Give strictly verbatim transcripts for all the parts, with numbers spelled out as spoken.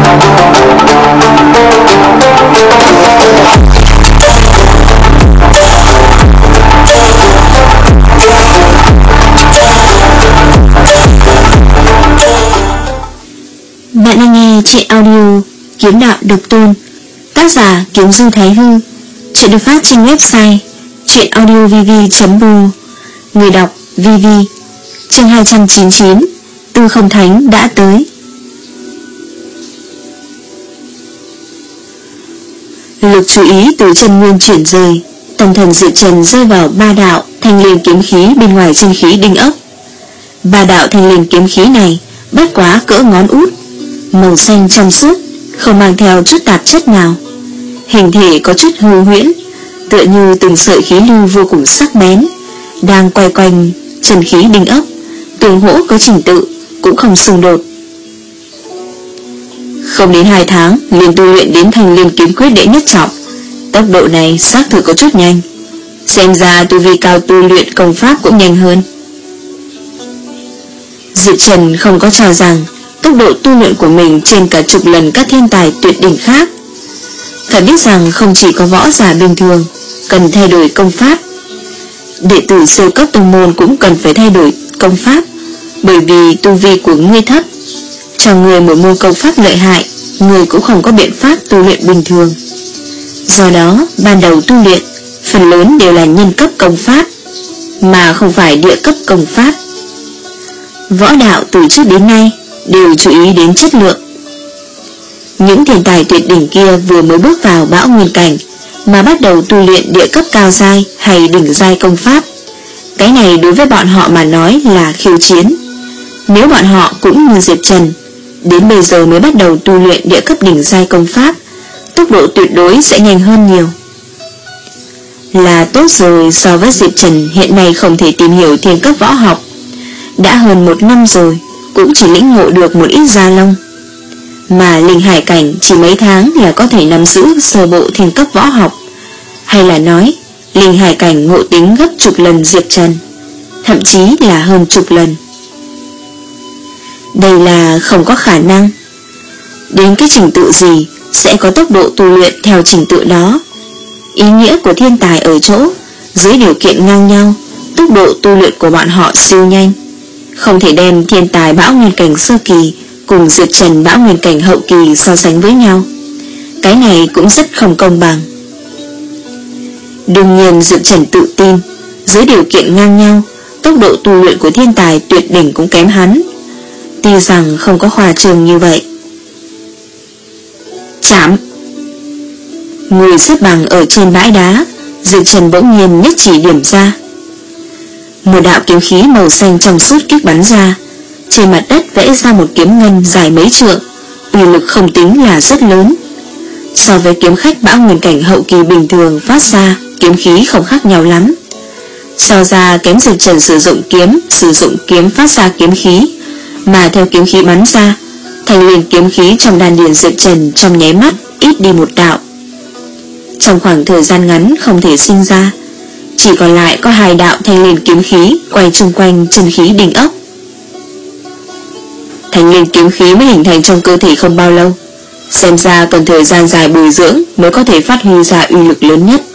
Bạn đang nghe truyện audio Kiếm Đạo Độc Tôn, tác giả Kiếm Du Thái Hư. Truyện được phát trên website truyệnaudiovv chấm ro. Người đọc vê vê. Chương hai trăm chín mươi chín. Tư Không Thánh đã tới. Lực chú ý từ chân nguyên chuyển rời, tâm thần Diệp Trần rơi vào ba đạo thanh liên kiếm khí bên ngoài chân khí đinh ốc. Ba đạo thanh liên kiếm khí này bất quá cỡ ngón út, màu xanh trong suốt, không mang theo chút tạp chất nào, hình thể có chút hư huyễn, tựa như từng sợi khí lưu vô cùng sắc bén đang quay quanh chân khí đinh ốc, tương hỗ có trình tự, cũng không xung đột. Không đến hai tháng liền tu luyện đến thanh liên kiếm quyết đệ nhất trọng, tốc độ này xác thực có chút nhanh, xem ra tu vi cao tu luyện công pháp cũng nhanh hơn. Diệp Trần không có cho rằng tốc độ tu luyện của mình trên cả chục lần các thiên tài tuyệt đỉnh khác. Phải biết rằng không chỉ có võ giả bình thường cần thay đổi công pháp, đệ tử siêu cấp tông môn cũng cần phải thay đổi công pháp, bởi vì tu vi của ngươi thấp, cho người một môn công pháp lợi hại, người cũng không có biện pháp tu luyện bình thường. Do đó ban đầu tu luyện phần lớn đều là nhân cấp công pháp, mà không phải địa cấp công pháp. Võ đạo từ trước đến nay đều chú ý đến chất lượng. Những thiên tài tuyệt đỉnh kia vừa mới bước vào bão nguyên cảnh mà bắt đầu tu luyện địa cấp cao giai hay đỉnh giai công pháp, cái này đối với bọn họ mà nói là khiêu chiến. Nếu bọn họ cũng như Diệp Trần đến bây giờ mới bắt đầu tu luyện địa cấp đỉnh giai công pháp, tốc độ tuyệt đối sẽ nhanh hơn nhiều. Là tốt rồi, so với Diệp Trần hiện nay không thể tìm hiểu thiên cấp võ học, đã hơn một năm rồi cũng chỉ lĩnh ngộ được một ít gia lông, mà linh hải cảnh chỉ mấy tháng là có thể nắm giữ sơ bộ thiên cấp võ học, hay là nói linh hải cảnh ngộ tính gấp chục lần Diệp Trần, thậm chí là hơn chục lần. Đây là không có khả năng. Đến cái trình tự gì sẽ có tốc độ tu luyện theo trình tự đó. Ý nghĩa của thiên tài ở chỗ dưới điều kiện ngang nhau, tốc độ tu luyện của bọn họ siêu nhanh, không thể đem thiên tài bão nguyên cảnh sơ kỳ cùng Diệp Trần bão nguyên cảnh hậu kỳ so sánh với nhau. Cái này cũng rất không công bằng. Đương nhiên Diệp Trần tự tin, dưới điều kiện ngang nhau, tốc độ tu luyện của thiên tài tuyệt đỉnh cũng kém hắn, tuy rằng không có khoa trương như vậy. Chạm. Người xếp bằng ở trên bãi đá, Diệp Trần bỗng nhiên nhất chỉ điểm ra. Một đạo kiếm khí màu xanh trong suốt kích bắn ra, trên mặt đất vẽ ra một kiếm ngân dài mấy trượng, uy lực không tính là rất lớn. So với kiếm khách bão nguyên cảnh hậu kỳ bình thường phát ra, kiếm khí không khác nhau lắm. So ra kém Diệp Trần sử dụng kiếm, sử dụng kiếm phát ra kiếm khí, mà theo kiếm khí bắn ra, thành liền kiếm khí trong đan điền Diệp Trần trong nháy mắt ít đi một đạo. Trong khoảng thời gian ngắn không thể sinh ra, chỉ còn lại có hai đạo thanh liên kiếm khí quay chung quanh chân khí đỉnh ốc. Thanh liên kiếm khí mới hình thành trong cơ thể không bao lâu, xem ra cần thời gian dài bồi dưỡng mới có thể phát huy ra uy lực lớn nhất.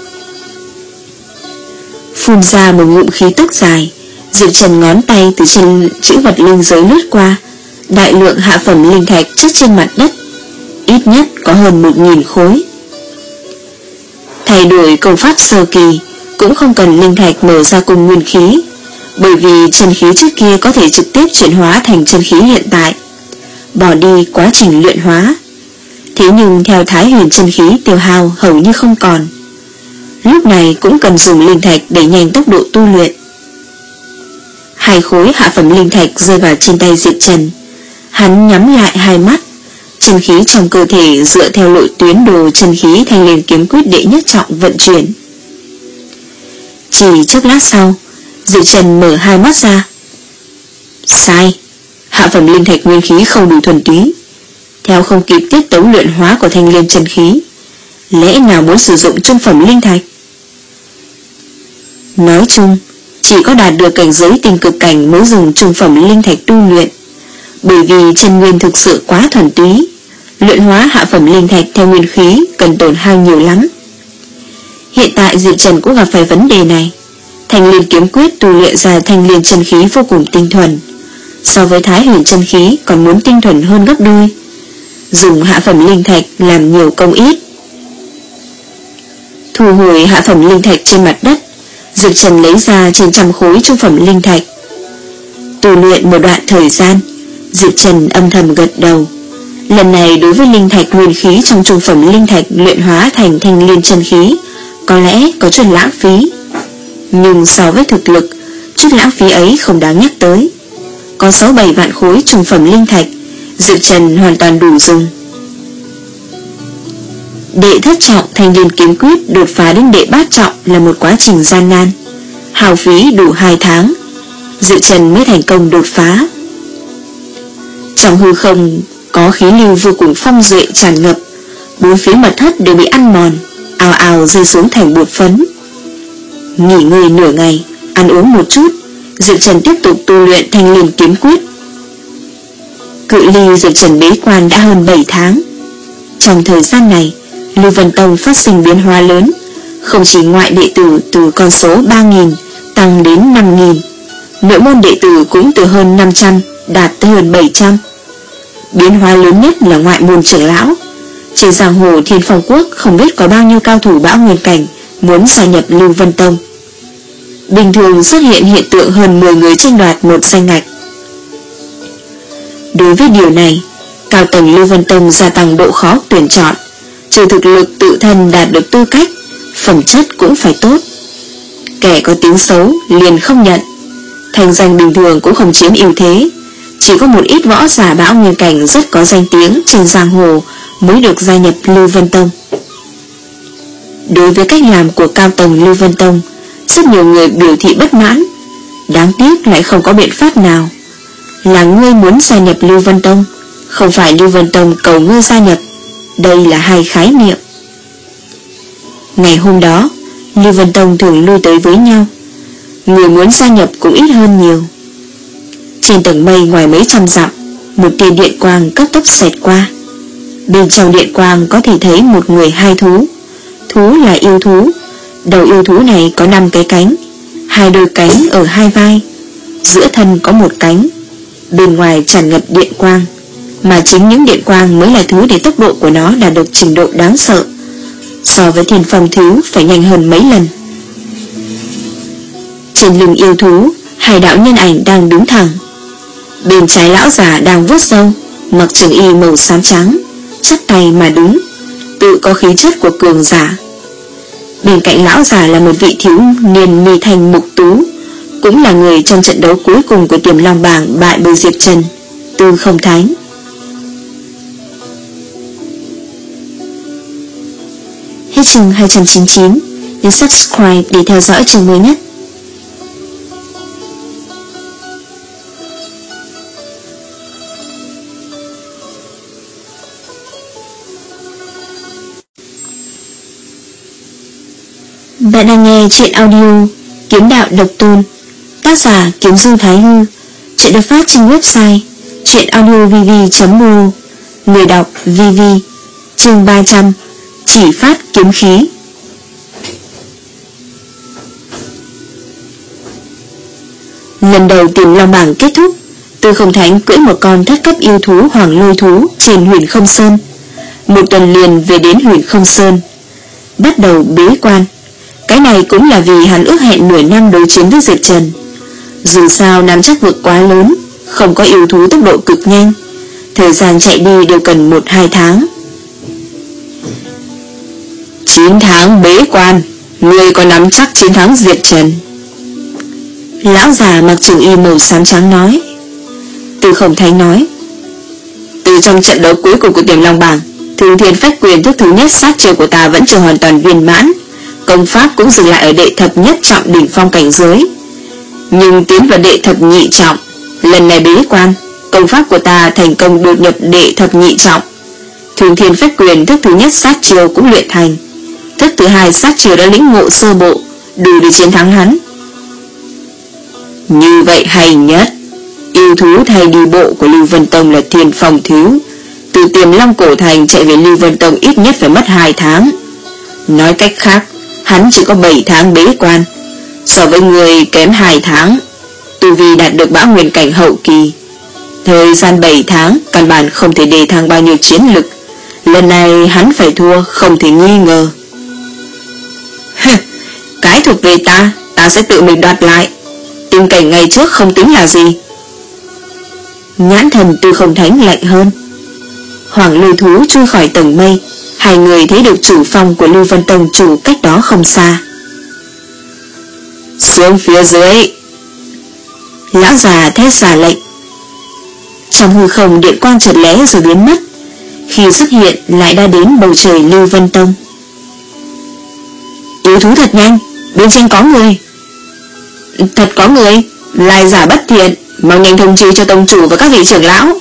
Phun ra một ngụm khí tức dài, Diệp Trần ngón tay từ trên chữ vật linh giới lướt qua, đại lượng hạ phẩm linh thạch chất trên mặt đất, ít nhất có hơn một nghìn khối. Thay đổi công pháp sơ kỳ cũng không cần linh thạch mở ra cùng nguyên khí, bởi vì chân khí trước kia có thể trực tiếp chuyển hóa thành chân khí hiện tại, bỏ đi quá trình luyện hóa. Thế nhưng theo Thái Huyền chân khí tiêu hao hầu như không còn, lúc này cũng cần dùng linh thạch để nhanh tốc độ tu luyện. Hai khối hạ phẩm linh thạch rơi vào trên tay Diệp Trần, hắn nhắm lại hai mắt, chân khí trong cơ thể dựa theo lộ tuyến đồ chân khí thanh liên kiếm quyết đệ nhất trọng vận chuyển. Chỉ chốc lát sau, Diệp Trần mở hai mắt ra. Sai, hạ phẩm linh thạch nguyên khí không đủ thuần túy, theo không kịp tiết tấu luyện hóa của thanh liên chân khí, lẽ nào muốn sử dụng trung phẩm linh thạch? Nói chung, chỉ có đạt được cảnh giới tinh cực cảnh mới dùng trung phẩm linh thạch tu luyện, bởi vì chân nguyên thực sự quá thuần túy, Luyện hóa hạ phẩm linh thạch theo nguyên khí cần tổn hao nhiều lắm. Hiện tại Diệp Trần cũng gặp phải vấn đề này. Thanh Liên kiếm quyết tu luyện ra thanh liên chân khí vô cùng tinh thuần, so với Thái Huyền chân khí còn muốn tinh thuần hơn gấp đôi. Dùng hạ phẩm linh thạch làm nhiều công ít. Thu hồi hạ phẩm linh thạch trên mặt đất, Diệp Trần lấy ra trên trăm khối trung phẩm linh thạch. Tu luyện một đoạn thời gian, Diệp Trần âm thầm gật đầu. Lần này đối với linh thạch nguyên khí trong trung phẩm linh thạch luyện hóa thành thanh liên chân khí có lẽ có chút lãng phí, nhưng so với thực lực, chút lãng phí ấy không đáng nhắc tới. Có sáu bảy vạn khối trung phẩm linh thạch, Diệp Trần hoàn toàn đủ dùng. Đệ thất trọng thanh liên kiếm quyết đột phá đến đệ bát trọng là một quá trình gian nan, hao phí đủ hai tháng, Diệp Trần mới thành công đột phá. Trong hư không có khí lưu vô cùng phong duệ tràn ngập, bốn phía mật thất đều bị ăn mòn, ào ào rơi xuống thành bột phấn. Nghỉ ngơi nửa ngày, ăn uống một chút, Diệp Trần tiếp tục tu luyện thanh liên kiếm quyết. Cự ly Diệp Trần bế quan đã hơn bảy tháng. Trong thời gian này, Lưu Vân Tông phát sinh biến hóa lớn, không chỉ ngoại đệ tử từ con số ba nghìn tăng đến năm nghìn, nội môn đệ tử cũng từ hơn năm trăm đạt tới hơn bảy trăm. Biến hóa lớn nhất là ngoại môn trưởng lão. Trên giang hồ Thiên Phong Quốc không biết có bao nhiêu cao thủ bão nguyên cảnh muốn gia nhập Lưu Vân Tông. Bình thường xuất hiện hiện tượng hơn mười người tranh đoạt một danh ngạch. Đối với điều này, cao tầng Lưu Vân Tông gia tăng độ khó tuyển chọn, trừ thực lực tự thân đạt được tư cách, phẩm chất cũng phải tốt. Kẻ có tiếng xấu liền không nhận, thành danh bình thường cũng không chiếm ưu thế. Chỉ có một ít võ giả bão nguyên cảnh rất có danh tiếng trên giang hồ mới được gia nhập Lưu Vân Tông. Đối với cách làm của cao tầng Lưu Vân Tông, rất nhiều người biểu thị bất mãn, đáng tiếc lại không có biện pháp nào. Là ngươi muốn gia nhập Lưu Vân Tông, không phải Lưu Vân Tông cầu ngươi gia nhập, đây là hai khái niệm. Ngày hôm đó, Lưu Vân Tông thường lui tới với nhau, người muốn gia nhập cũng ít hơn nhiều. Trên tầng mây ngoài mấy trăm dặm, một tia điện quang cấp tốc xẹt qua. Bên trong điện quang có thể thấy một người hai thú. Thú là yêu thú. Đầu yêu thú này có năm cái cánh, hai đôi cánh ở hai vai, giữa thân có một cánh. Bên ngoài tràn ngập điện quang, mà chính những điện quang mới là thứ để tốc độ của nó đạt được trình độ đáng sợ, so với Thiên Phong Thiếu phải nhanh hơn mấy lần. Trên lưng yêu thú, hai đạo nhân ảnh đang đứng thẳng. Bên trái lão già đang vuốt râu, mặc trường y màu xám trắng, chắp tay mà đứng, tự có khí chất của cường giả. Bên cạnh lão già là một vị thiếu niên mi thành mục tú, cũng là người trong trận đấu cuối cùng của Tiềm Long Bảng bại bởi Diệp Trần, Tư Không Thánh. Hết chương hai trăm chín mươi chín, nhấn subscribe để theo dõi chương mới nhất. Bạn đang nghe truyện audio Kiếm Đạo Độc Tôn, tác giả Kiếm Du Thái Hư. Truyện được phát trên website truyệnaudiovv chấm m o, người đọc vê vê. Chương ba trăm, chỉ phát kiếm khí. Lần đầu Tiềm Long Bảng kết thúc, Tư Không Thánh cưỡi một con thất cấp yêu thú Hoàng Lôi thú trên Huyền Không Sơn. Một tuần liền về đến Huyền Không Sơn, bắt đầu bế quan. Cái này cũng là vì hắn ước hẹn nửa năm đối chiến với Diệp Trần. Dù sao nắm chắc vực quá lớn, không có yêu thú tốc độ cực nhanh, thời gian chạy đi đều cần một hai tháng. Chín tháng bế quan, ngươi có nắm chắc chiến thắng Diệp Trần? Lão già mặc trường y màu xám trắng nói. Tư Không Thánh nói, từ trong trận đấu cuối cùng của Tiềm Long Bảng, Thương Thiên Phách Quyền thức thứ nhất sát chiêu của ta vẫn chưa hoàn toàn viên mãn, công pháp cũng dừng lại ở đệ thập nhất trọng đỉnh phong cảnh giới. Nhưng tiến vào đệ thập nhị trọng, lần này bế quan, công pháp của ta thành công đột nhập đệ thập nhị trọng. Thương Thiên Phách Quyền thức thứ nhất sát chiêu cũng luyện thành, thức thứ hai sát chiêu đã lĩnh ngộ sơ bộ, đủ để chiến thắng hắn. Như vậy hay nhất. Yêu thú thay đi bộ của Lưu Vân Tông là Thiên Phong Thiếu, Từ Tiềm Long Cổ Thành chạy về Lưu Vân Tông ít nhất phải mất hai tháng. Nói cách khác, hắn chỉ có bảy tháng bế quan, so với người kém hai tháng. Tu vi đạt được Bão Nguyên cảnh hậu kỳ. Thời gian bảy tháng căn bản không thể đề thăng bao nhiêu chiến lực. Lần này hắn phải thua không thể nghi ngờ. Cái thuộc về ta, ta sẽ tự mình đoạt lại. Tình cảnh ngày trước không tính là gì. Nhãn thần Tư Không Thánh lạnh hơn. Hoàng Lôi Thú chui khỏi tầng mây. Hai người thấy được chủ phong của Lưu Vân Tông chủ cách đó không xa. Xuống phía dưới. Lão già thét ra lệnh. Trong hư không điện quang chợt lóe rồi biến mất. Khi xuất hiện lại đã đến bầu trời Lưu Vân Tông. Yêu thú thật nhanh, bên trên có người. Thật có người, lai giả bất thiện, mau nhanh thông chi cho tông chủ và các vị trưởng lão.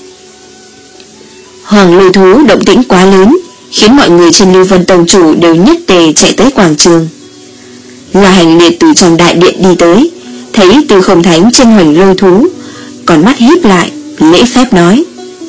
Hoàng Lôi Thú động tĩnh quá lớn, khiến mọi người trên Lưu Vân Tông chủ đều nhất tề chạy tới quảng trường. La Hành Liệt từ trong đại điện đi tới, thấy Tư Không Thánh trên Hoành Lôi Thú, còn mắt híp lại, lễ phép nói: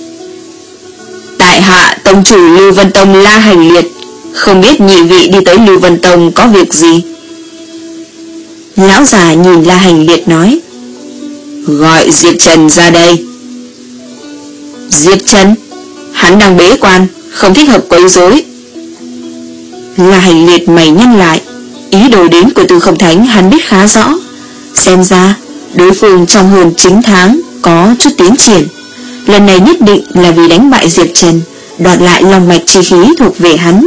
Tại hạ tông chủ Lưu Vân Tông La Hành Liệt, không biết nhị vị đi tới Lưu Vân Tông có việc gì. Lão già nhìn La Hành Liệt nói: Gọi Diệp Trần ra đây. Diệp Trần? Hắn đang bế quan, không thích hợp quấy rối. La Hành Liệt mày nhăn lại, ý đồ đến của Tư Không Thánh hắn biết khá rõ. Xem ra đối phương trong hơn chín tháng có chút tiến triển. Lần này nhất định là vì đánh bại Diệp Trần, đoạt lại long mạch chi khí thuộc về hắn.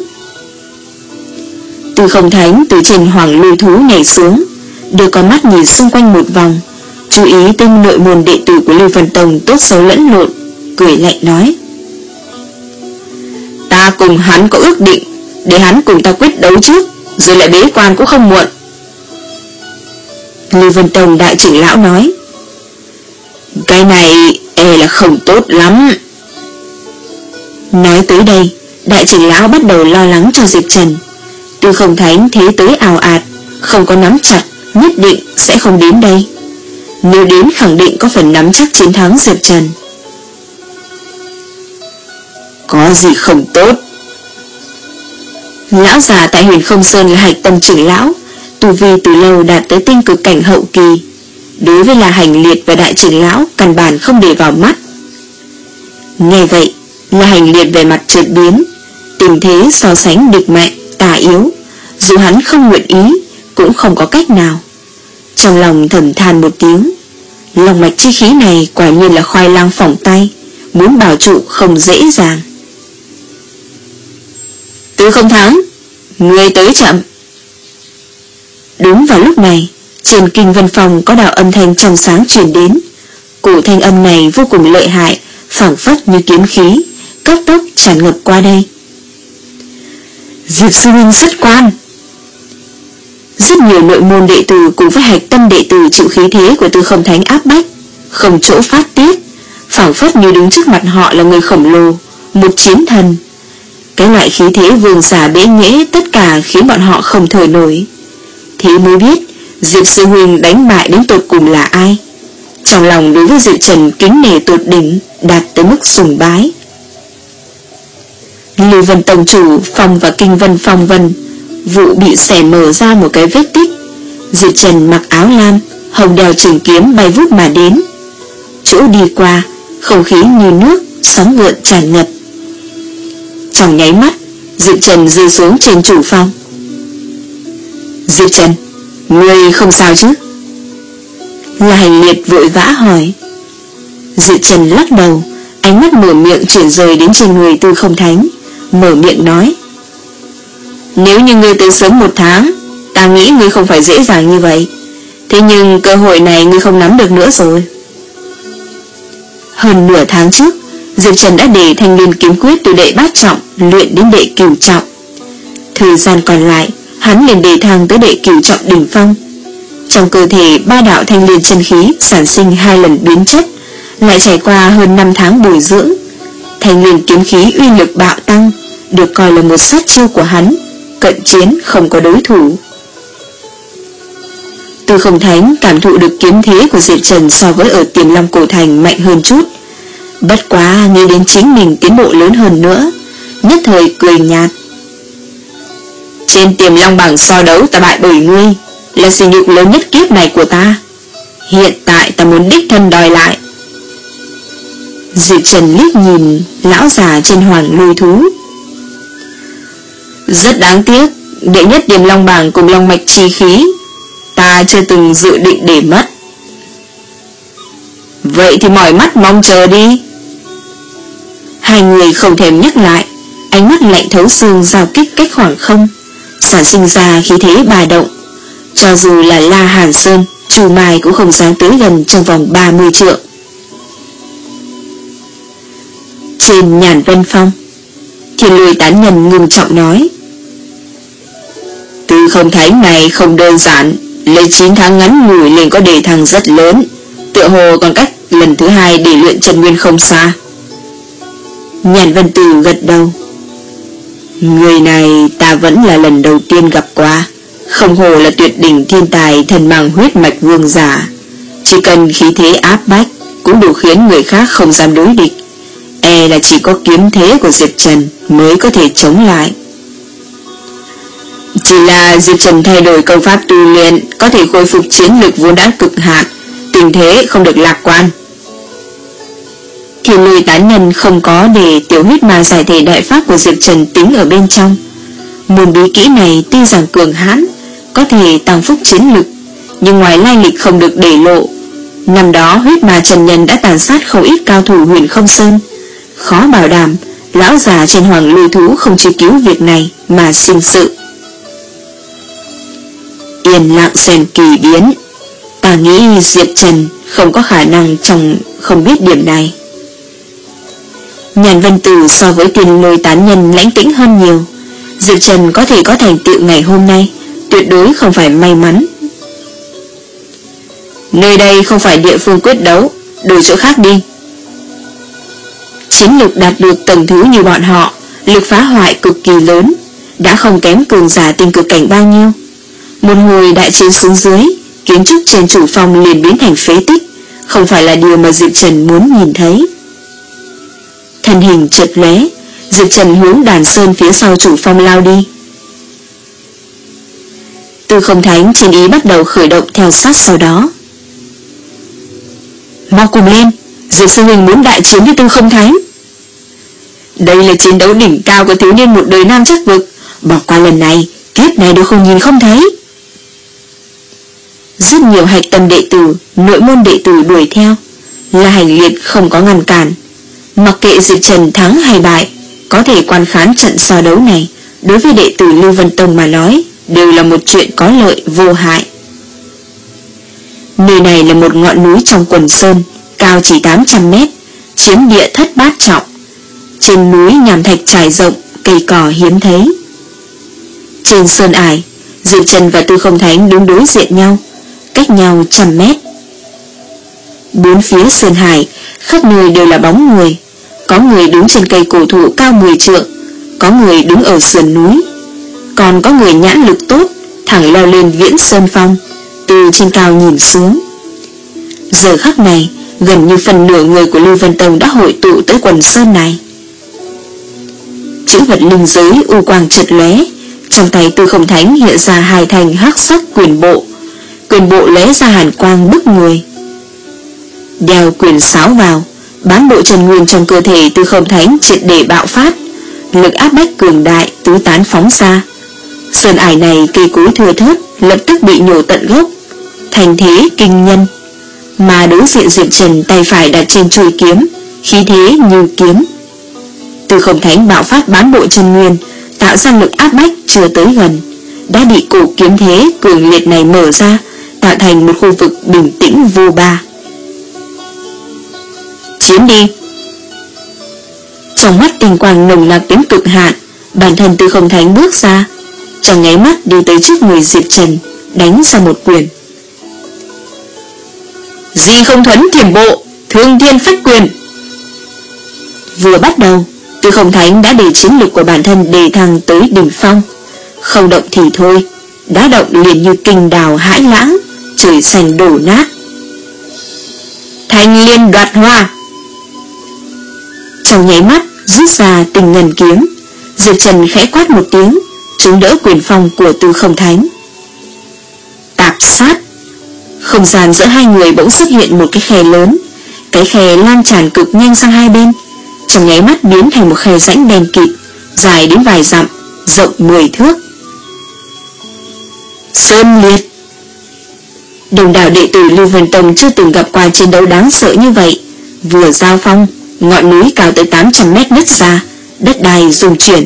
Tư Không Thánh từ trên Hoàng Lôi Thú nhảy xuống, đưa con mắt nhìn xung quanh một vòng, chú ý tới nội môn đệ tử của Lưu Vân Tông tốt xấu lẫn lộn, cười lạnh nói: Ta cùng hắn có ước định, để hắn cùng ta quyết đấu trước, rồi lại bế quan cũng không muộn. Lưu Vân Tông đại trưởng lão nói: Cái này e là không tốt lắm. Nói tới đây, đại trưởng lão bắt đầu lo lắng cho Diệp Trần. Tư Không Thánh thế tới ào ạt, không có nắm chặt, nhất định sẽ không đến đây. Nếu đến khẳng định có phần nắm chắc chiến thắng Diệp Trần. Có gì không tốt? Lão già tại Huyền Không Sơn là Hạch Tâm trưởng lão, tu vi từ lâu đạt tới tinh cực cảnh hậu kỳ. Đối với La Hành Liệt và đại trưởng lão căn bản không để vào mắt. Nghe vậy, La Hành Liệt về mặt chợt biến, tình thế so sánh địch mạnh, tà yếu, dù hắn không nguyện ý cũng không có cách nào. Trong lòng thầm than một tiếng, lòng mạch chi khí này quả nhiên là khoai lang phỏng tay, muốn bảo trụ không dễ dàng. Tư Không Thắng, người tới chậm. Đúng vào lúc này, trên Kinh Vân Phòng có đạo âm thanh trong sáng truyền đến. Cổ thanh âm này vô cùng lợi hại, phảng phất như kiếm khí, cấp tốc tràn ngập qua đây. Diệp sư huynh xuất quan. Rất nhiều nội môn đệ tử cùng với hạch tâm đệ tử chịu khí thế của Tư Không Thánh áp bách, không chỗ phát tiết, phảng phất như đứng trước mặt họ là người khổng lồ, một chiến thần. Cái loại khí thế vương giả bế nghễ tất cả khiến bọn họ không thở nổi. Thế mới biết Diệp sư huynh đánh bại đến tột cùng là ai. Trong lòng đối với Diệp Trần kính nể tột đỉnh, đạt tới mức sùng bái. Lưu Vân Tông chủ Phong và Kinh Vân Phong Vân vụ bị xẻ mở ra một cái vết tích. Diệp Trần mặc áo lam, hồng đèo trường kiếm bay vút mà đến. Chỗ đi qua, không khí như nước, sóng gợn tràn ngập. Trong nháy mắt, Diệp Trần rơi xuống trên chủ phong. Diệp Trần, ngươi không sao chứ? La Hành Liệt vội vã hỏi. Diệp Trần lắc đầu, ánh mắt mở miệng chuyển rời đến trên người Tư Không Thánh, mở miệng nói: Nếu như ngươi tới sớm một tháng, ta nghĩ ngươi không phải dễ dàng như vậy. Thế nhưng cơ hội này ngươi không nắm được nữa rồi. Hơn nửa tháng trước, Diệp Trần đã để Thanh Liên kiếm quyết từ đệ bát trọng luyện đến đệ cửu trọng. Thời gian còn lại, hắn liền đề thăng tới đệ cửu trọng đỉnh phong. Trong cơ thể ba đạo thanh liên chân khí sản sinh hai lần biến chất, lại trải qua hơn năm tháng bồi dưỡng. Thanh liên kiếm khí uy lực bạo tăng, được coi là một sát chiêu của hắn, cận chiến không có đối thủ. Tư Không Thánh cảm thụ được kiếm thế của Diệp Trần so với ở Tiềm Long Cổ Thành mạnh hơn chút. Bất quá nghĩ đến chính mình tiến bộ lớn hơn nữa, nhất thời cười nhạt. Trên Tiềm Long bảng so đấu ta bại bởi ngươi, là sỉ nhục lớn nhất kiếp này của ta. Hiện tại ta muốn đích thân đòi lại. Diệp Trần liếc nhìn lão già trên hoàng lôi thú. Rất đáng tiếc, đệ nhất Tiềm Long bảng cùng long mạch chi khí ta chưa từng dự định để mất. Vậy thì mỏi mắt mong chờ đi. Hai người không thèm nhắc lại, ánh mắt lạnh thấu xương giao kích cách khoảng không, sản sinh ra khí thế bà động. Cho dù là La Hàn Sơn, Chu Mai cũng không dám tới gần trong vòng ba mươi trượng. Trên Nhàn Vân Phong, Thiên Lôi tán nhân ngưng trọng nói: Tư Không Thánh này không đơn giản, lấy chín tháng ngắn ngủi liền có đề thăng rất lớn, tựa hồ còn cách lần thứ hai để luyện chân nguyên không xa. Nhàn Vân Tử gật đầu. Người này ta vẫn là lần đầu tiên gặp qua, không hồ là tuyệt đỉnh thiên tài thần mang huyết mạch vương giả, chỉ cần khí thế áp bách cũng đủ khiến người khác không dám đối địch. E là chỉ có kiếm thế của Diệp Trần mới có thể chống lại. Chỉ là Diệp Trần thay đổi công pháp tu luyện, có thể khôi phục chiến lực vốn đã cực hạn, tình thế không được lạc quan. Thiên Lôi tán nhân không có để tiểu huyết ma giải thể đại pháp của Diệp Trần tính ở bên trong. Môn bí kỹ này tuy rằng cường hãn, có thể tăng phúc chiến lực, nhưng ngoài lai lịch không được để lộ. Năm đó huyết ma Trần Nhân đã tàn sát không ít cao thủ Huyền Không Sơn, khó bảo đảm lão già trên hoàng lôi thú không truy cứu việc này mà sinh sự. Yên lặng xem kỳ biến, ta nghĩ Diệp Trần không có khả năng trong không biết điểm này. Nhàn Vân Tử so với Thiên Lôi tán nhân lãnh tĩnh hơn nhiều. Diệp Trần có thể có thành tựu ngày hôm nay tuyệt đối không phải may mắn. Nơi đây không phải địa phương quyết đấu, đổi chỗ khác đi. Chiến lực đạt được tầng thứ như bọn họ, lực phá hoại cực kỳ lớn, đã không kém cường giả tinh cực cảnh bao nhiêu. Một hồi đại chiến xuống dưới, kiến trúc trên chủ phong liền biến thành phế tích, không phải là điều mà Diệp Trần muốn nhìn thấy. Thân hình chợt lóe, Diệp Trần hướng đàn sơn phía sau chủ phong lao đi. Tư Không Thánh chiến ý bắt đầu khởi động theo sát sau đó. Mau cùng lên, Diệp Sư Huynh muốn đại chiến với Tư Không Thánh. Đây là chiến đấu đỉnh cao của thiếu niên một đời nam chắc vực, bỏ qua lần này, kiếp này đều không nhìn không thấy. Rất nhiều hạch tâm đệ tử, nội môn đệ tử đuổi theo, La Hành Liệt không có ngăn cản. Mặc kệ Diệp Trần thắng hay bại, có thể quan khán trận so đấu này đối với đệ tử Lưu Vân Tông mà nói đều là một chuyện có lợi vô hại. Nơi này là một ngọn núi trong quần sơn, cao chỉ tám trăm mét, chiếm địa thất bát trọng. Trên núi nhàm thạch trải rộng, cây cỏ hiếm thấy. Trên sơn ải, Diệp Trần và Tư Không Thánh đứng đối diện nhau, cách nhau trăm mét. Bốn phía sơn hải khắp nơi đều là bóng người, có người đứng trên cây cổ thụ cao mười trượng, có người đứng ở sườn núi, còn có người nhãn lực tốt thẳng leo lên Viễn Sơn Phong, từ trên cao nhìn xuống. Giờ khắc này, gần như phần nửa người của Lưu Vân Tông đã hội tụ tới quần sơn này. Chữ vật linh giới u quang chợt lóe, trong tay Tư Không Thánh hiện ra hai thành hắc sắc quyền bộ, quyền bộ lóe ra hàn quang bức người. Đeo quyền sáo vào, bán bộ chân nguyên trong cơ thể Tư Không Thánh triệt để bạo phát, lực áp bách cường đại tứ tán phóng ra. Sơn ải này cây cối thưa thớt, lập tức bị nhổ tận gốc, thành thế kinh nhân. Mà đối diện Diệp Trần tay phải đặt trên chuôi kiếm, khí thế như kiếm. Tư Không Thánh bạo phát bán bộ chân nguyên, tạo ra lực áp bách chưa tới gần, đã bị cổ kiếm thế cường liệt này mở ra, tạo thành một khu vực bình tĩnh vô ba. Chiến đi! Trong mắt tinh quang nồng nặc đến cực hạn, bản thân Tư Không Thánh bước ra, trong nháy mắt đi tới trước người Diệp Trần, đánh ra một quyền. Di Không Thuấn Thiểm Bộ, Thương Thiên Phách Quyền. Vừa bắt đầu, Tư Không Thánh đã để chiến lực của bản thân đề thăng tới đỉnh phong. Không động thì thôi, đã động liền như kinh đào hãi lãng, trời xanh đổ nát. Thanh Liên Đoạt Hoa. Trong nháy mắt rút ra Tình Ngân kiếm, Diệp Trần khẽ quát một tiếng, chống đỡ quyền phong của Tư Không Thánh. Tạp sát. Không gian giữa hai người bỗng xuất hiện một cái khe lớn. Cái khe lan tràn cực nhanh sang hai bên, trong nháy mắt biến thành một khe rãnh đen kịt, dài đến vài dặm, rộng mười thước. Sơn liệt. Đồng đảo đệ tử Lưu Vân Tông chưa từng gặp qua chiến đấu đáng sợ như vậy. Vừa giao phong, ngọn núi cao tới tám trăm mét nứt ra, đất đai rung chuyển.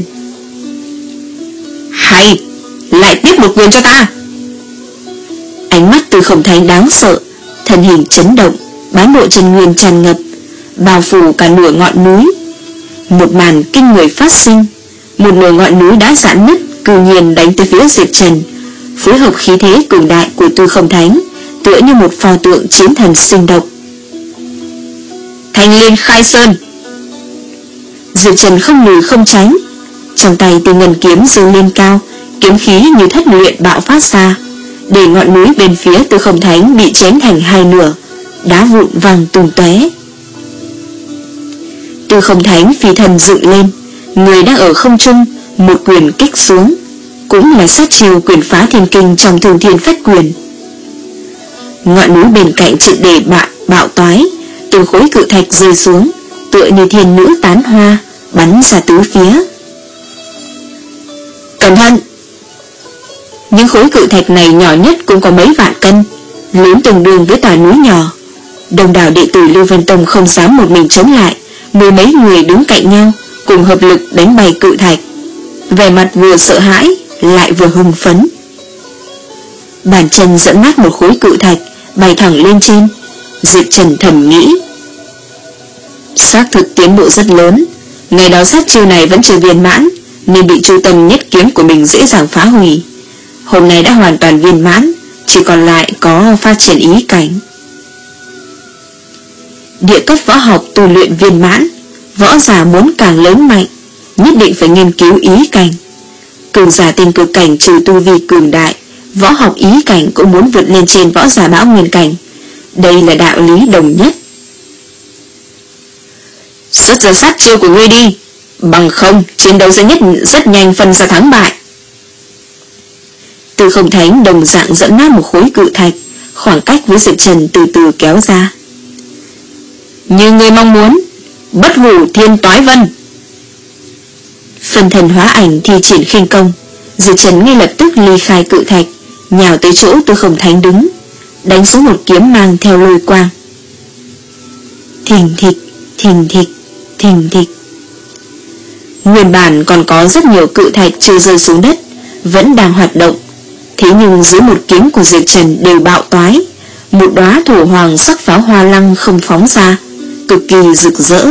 Hay, lại tiếp một quyền cho ta. Ánh mắt Tư Không Thánh đáng sợ, thân hình chấn động, bán bộ chân nguyên tràn ngập, bao phủ cả nửa ngọn núi. Một màn kinh người phát sinh. Một nửa ngọn núi đã giãn nứt, cư nhiên đánh tới phía Diệp Trần, phối hợp khí thế cường đại của Tư Không Thánh, tựa như một pho tượng chiến thần sinh động. Thanh Liên khai sơn. Diệp Trần không lùi không tránh, trong tay Tình Ngân kiếm giơ lên cao, kiếm khí như thất luyện bạo phát ra, để ngọn núi bên phía Tư Không Thánh bị chém thành hai nửa, đá vụn vàng tung tóe. Tư Không Thánh phi thần dựng lên, người đang ở không trung, một quyền kích xuống, cũng là sát chiêu quyền phá thiên kinh trong Thường Thiên Phách Quyền. Ngọn núi bên cạnh triệt để bạo bạo toái, từng khối cự thạch rơi xuống, tựa như thiên nữ tán hoa, bắn ra tứ phía. Cẩn thận! Những khối cự thạch này nhỏ nhất cũng có mấy vạn cân, lớn tương đương với tòa núi nhỏ. Đông đảo đệ tử Lưu Vân Tông không dám một mình chống lại, mười mấy người đứng cạnh nhau, cùng hợp lực đánh bay cự thạch, vẻ mặt vừa sợ hãi lại vừa hưng phấn. Bàn chân dẫn nát một khối cự thạch, bay thẳng lên trên. Diệp Trần thầm nghĩ, xác thực tiến bộ rất lớn. Ngày đó sát chiêu này vẫn chưa viên mãn, nên bị Chu Tâm nhất kiếm của mình dễ dàng phá hủy. Hôm nay đã hoàn toàn viên mãn, chỉ còn lại có phát triển ý cảnh. Địa cấp võ học tu luyện viên mãn, võ giả muốn càng lớn mạnh, nhất định phải nghiên cứu ý cảnh. Cường giả tiên cực cảnh trừ tu vi cường đại, võ học ý cảnh cũng muốn vượt lên trên võ giả bão nguyên cảnh. Đây là đạo lý đồng nhất. Xuất ra sát chiêu của ngươi đi, bằng không chiến đấu sẽ nhất rất nhanh phân ra thắng bại. Tư Không Thánh đồng dạng dẫn nát một khối cự thạch, khoảng cách với Diệp Trần từ từ kéo ra. Như ngươi mong muốn, bất hủ thiên toái vân. Phần thần hóa ảnh thi triển khinh công, Diệp Trần ngay lập tức ly khai cự thạch, nhào tới chỗ Tư Không Thánh đứng, đánh xuống một kiếm mang theo lôi quang. Thình thịch, thình thịch, thình thịch. Nguyên bản còn có rất nhiều cự thạch chưa rơi xuống đất, vẫn đang hoạt động, thế nhưng dưới một kiếm của Diệp Trần đều bạo toái. Một đóa thổ hoàng sắc pháo hoa lăng không phóng ra, cực kỳ rực rỡ.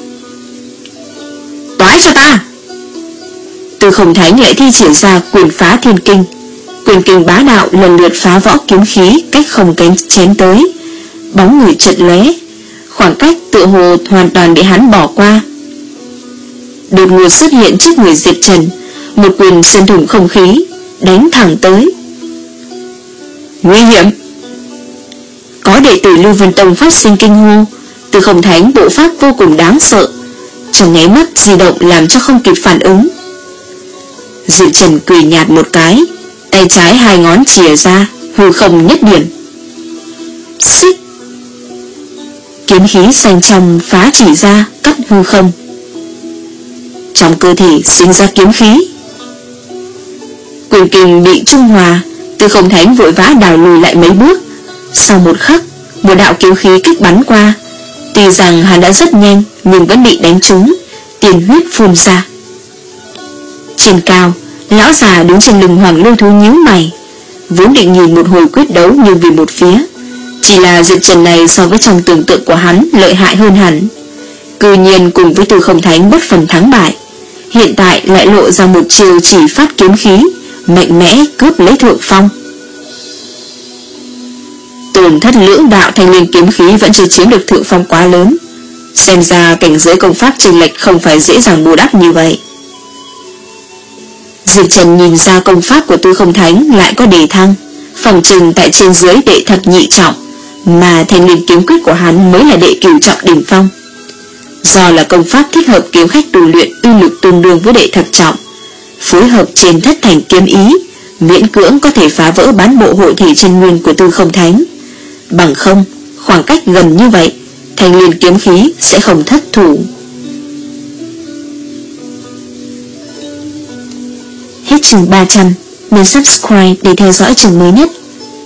Toái cho ta! Tư Không Thánh lại thi triển ra quyền phá thiên kinh. Quyền kinh bá đạo lần lượt phá võ kiếm khí cách không kém chém tới, bóng người chợt lóe, khoảng cách tựa hồ hoàn toàn bị hắn bỏ qua. Đột ngột xuất hiện trước người Diệp Trần, một quyền xuyên thủng không khí, đánh thẳng tới. Nguy hiểm! Có đệ tử Lưu Vân Tông phát sinh kinh hô. Tư Không Thánh bộ pháp vô cùng đáng sợ, trong nháy mắt di động làm cho không kịp phản ứng. Diệp Trần cười nhạt một cái, tay trái hai ngón chìa ra, hư không nhất điểm. Xích! Kiếm khí xanh trong phá chỉ ra, cắt hư không. Trong cơ thể sinh ra kiếm khí. Quyền kình bị trung hòa, Tư Không Thánh vội vã đảo lùi lại mấy bước. Sau một khắc, một đạo kiếm khí kích bắn qua. Tuy rằng hắn đã rất nhanh, nhưng vẫn bị đánh trúng, tiền huyết phun ra. Trên cao, lão già đứng trên lưng Hoàng Lưu Thú nhíu mày, vốn định nhìn một hồi quyết đấu nhưng vì một phía. Chỉ là Diệp Trần này so với trong tưởng tượng của hắn lợi hại hơn hẳn, cư nhiên cùng với Tư Không Thánh bất phần thắng bại. Hiện tại lại lộ ra một chiều chỉ phát kiếm khí, mạnh mẽ cướp lấy thượng phong. Tổn thất lưỡng đạo thanh liên kiếm khí vẫn chưa chiếm được thượng phong quá lớn, xem ra cảnh giới công pháp chênh lệch không phải dễ dàng bù đắp như vậy. Diệp Trần nhìn ra công pháp của Tư Không Thánh lại có đề thăng, phòng trừng tại trên dưới đệ thập nhị trọng, mà thanh liên kiếm quyết của hắn mới là đệ cửu trọng đỉnh phong. Do là công pháp thích hợp kiếm khách tu luyện uy lực tương đương với đệ thập trọng, phối hợp trên thất thành kiếm ý, miễn cưỡng có thể phá vỡ bán bộ hội thể chân nguyên của Tư Không Thánh. Bằng không, khoảng cách gần như vậy, thanh liên kiếm khí sẽ không thất thủ. Hết chương ba trăm, nhấn subscribe để theo dõi chương mới nhất.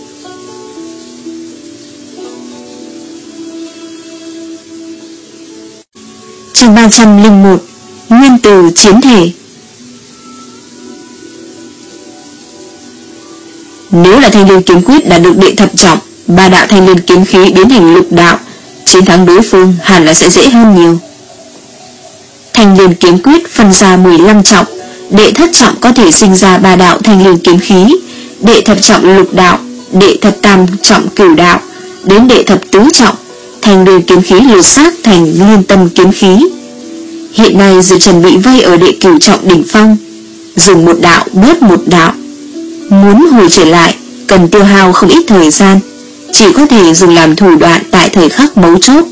Chương ba trăm lẻ một, Nguyên từ chiến thể. Nếu là thanh liên kiếm quyết đã được đệ thập trọng, ba đạo thanh liên kiếm khí biến thành lục đạo, chiến thắng đối phương hẳn là sẽ dễ hơn nhiều. Thanh liên kiếm quyết phân ra mười lăm trọng, đệ thất trọng có thể sinh ra ba đạo thanh liên kiếm khí, đệ thập trọng lục đạo, đệ thập tam trọng cửu đạo, đến đệ thập tứ trọng, thanh liên kiếm khí lột xác thành liên tâm kiếm khí. Hiện nay Diệp Trần bị vây ở đệ cửu trọng đỉnh phong, dùng một đạo bớt một đạo, muốn hồi trở lại cần tiêu hao không ít thời gian, chỉ có thể dùng làm thủ đoạn tại thời khắc mấu chốt.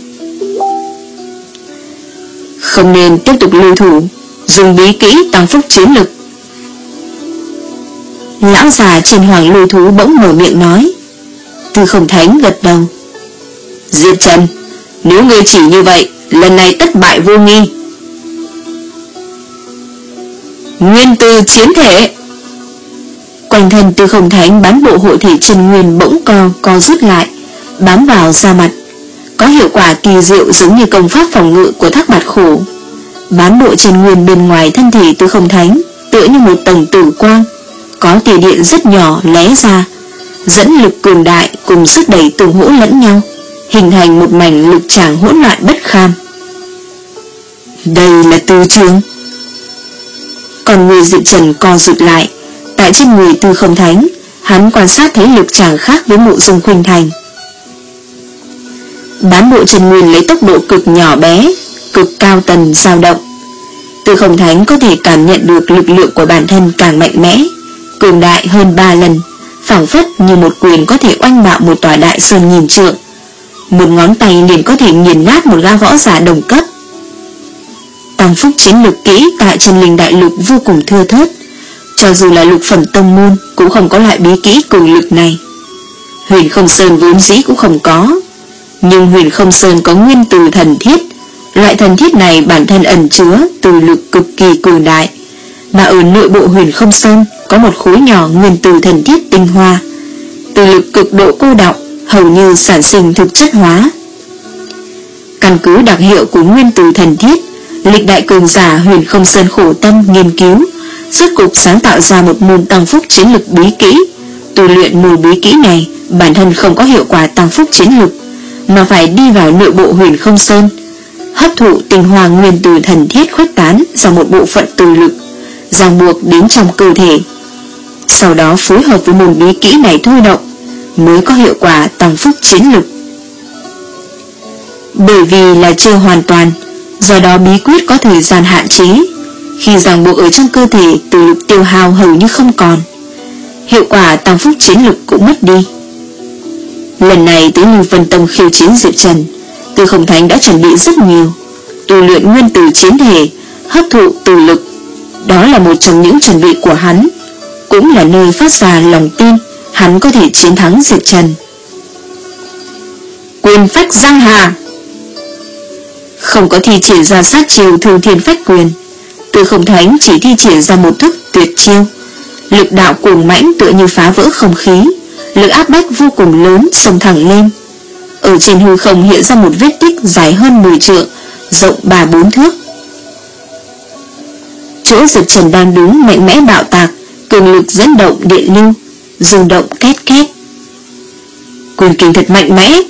Không nên tiếp tục lưu thủ, dùng bí kỹ tăng phúc chiến lực. Lão già trên hoàng lưu thú bỗng mở miệng nói. Tư Không Thánh gật đầu. Diệp Trần, nếu ngươi chỉ như vậy, lần này tất bại vô nghi. Nguyên từ chiến thể. Quanh thân Tư Không Thánh bán bộ hội thể chân nguyên bỗng co co rút lại, bám vào da mặt, có hiệu quả kỳ diệu giống như công pháp phòng ngự của Thác Bạt Khổ. Bán bộ chân nguyên bên ngoài thân thể Tư Không Thánh tựa như một tầng tử quang, có tia điện rất nhỏ lóe ra, dẫn lực cường đại cùng sức đẩy tương hỗ lẫn nhau, hình thành một mảnh lực tràng hỗn loạn bất kham. Đây là Tư Trường. Còn người Diệp Trần co rụt lại, tại trên người Tư Không Thánh, hắn quan sát thấy lực tràng khác với Mộ Dung Khuynh Thành. Bán bộ chân nguyên lấy tốc độ cực nhỏ bé, cực cao tần dao động. Tư Không Thánh có thể cảm nhận được lực lượng của bản thân càng mạnh mẽ, cường đại hơn ba lần, phảng phất như một quyền có thể oanh bạo một tòa đại sơn nghìn trượng, một ngón tay liền có thể nghiền nát một gã võ giả đồng cấp. Tăng phúc chiến lực kỹ tại chân linh đại lục vô cùng thưa thớt, cho dù là lục phẩm tông môn cũng không có loại bí kỹ cường lực này. Huyền Không Sơn vốn dĩ cũng không có, nhưng Huyền Không Sơn có nguyên từ thần thiết. Loại thần thiết này bản thân ẩn chứa từ lực cực kỳ cường đại, mà ở nội bộ Huyền Không Sơn có một khối nhỏ nguyên từ thần thiết tinh hoa, từ lực cực độ cô đọng, hầu như sản sinh thực chất hóa. Căn cứ đặc hiệu của nguyên từ thần thiết, lịch đại cường giả Huyền Không Sơn khổ tâm nghiên cứu, rốt cục sáng tạo ra một môn tăng phúc chiến lực bí kỹ. Tu luyện môn bí kỹ này bản thân không có hiệu quả tăng phúc chiến lực, mà phải đi vào nội bộ Huyền Không Sơn, hấp thụ tinh hoa nguyên từ thần thiết khuếch tán ra một bộ phận từ lực, ràng buộc đến trong cơ thể, sau đó phối hợp với môn bí kỹ này thôi động, mới có hiệu quả tăng phúc chiến lực. Bởi vì là chưa hoàn toàn, do đó bí quyết có thời gian hạn chế, khi ràng buộc ở trong cơ thể từ lực tiêu hao hầu như không còn, hiệu quả tăng phúc chiến lực cũng mất đi. Lần này tới Lưu Vân Tông khiêu chiến Diệp Trần, Tư Không Thánh đã chuẩn bị rất nhiều, tu luyện nguyên tử chiến thể, hấp thụ từ lực, đó là một trong những chuẩn bị của hắn, cũng là nơi phát ra lòng tin hắn có thể chiến thắng Diệp Trần. Quyền phách giang hà. Không có thi triển ra sát chiêu thương thiên phách quyền, Tư Không Thánh chỉ thi triển ra một thức tuyệt chiêu, lực đạo cuồng mãnh tựa như phá vỡ không khí, lực áp bách vô cùng lớn xông thẳng lên. Ở trên hư không hiện ra một vết tích dài hơn mười trượng, rộng ba bốn thước. Chỗ Diệp Trần đang đứng mạnh mẽ bạo tạc, cường lực dẫn động điện lưu, rung động két két. Quyền kình thật mạnh mẽ.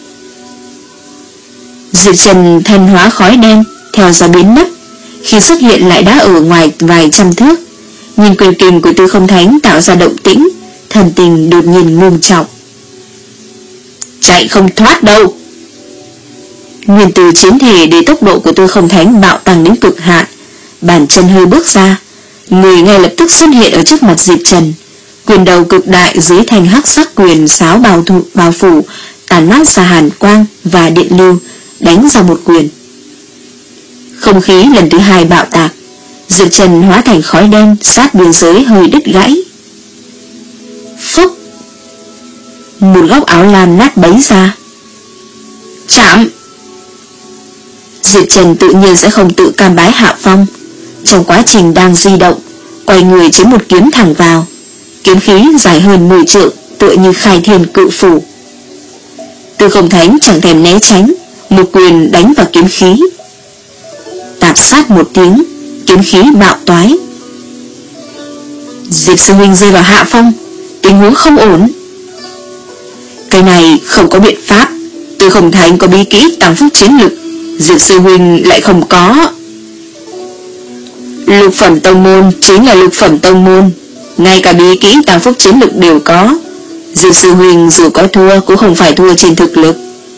Diệp Trần thân hóa khói đen, theo gió biến mất, khi xuất hiện lại đã ở ngoài vài trăm thước. Nhìn quyền kình của Tư Không Thánh tạo ra động tĩnh, thần tình đột nhiên ngưng trọng. Chạy không thoát đâu. Nguyên từ chiến thể để tốc độ của Tư Không Thánh bạo tăng đến cực hạn, bàn chân hơi bước ra, người ngay lập tức xuất hiện ở trước mặt Diệp Trần. Quyền đầu cực đại dưới thanh hắc sắc quyền sáo bao, thụ, bao phủ, tàn mát ra hàn quang và điện lưu, đánh ra một quyền. Không khí lần thứ hai bạo tạc. Diệp Trần hóa thành khói đen sát biên giới hơi đứt gãy. Phúc! Một góc áo lam nát bấy ra. Chạm! Diệp Trần tự nhiên sẽ không tự cam bái hạ phong. Trong quá trình đang di động, quay người chiếm một kiếm thẳng vào. Kiếm khí dài hơn mười trượng, tựa như khai thiên cự phủ. Tư Không Thánh chẳng thèm né tránh, một quyền đánh vào kiếm khí. Tạp sát một tiếng, kiếm khí bạo toái. Diệp sư huynh rơi vào hạ phong, tình huống không ổn. Cái này không có biện pháp. Tư Không Thánh có bí kỹ tăng phúc chiến lực, Diệp sư huynh lại không có. Lục phẩm tông môn chính là lục phẩm tông môn, ngay cả bí kỹ tăng phúc chiến lực đều có. Diệp sư huynh dù có thua cũng không phải thua trên thực lực.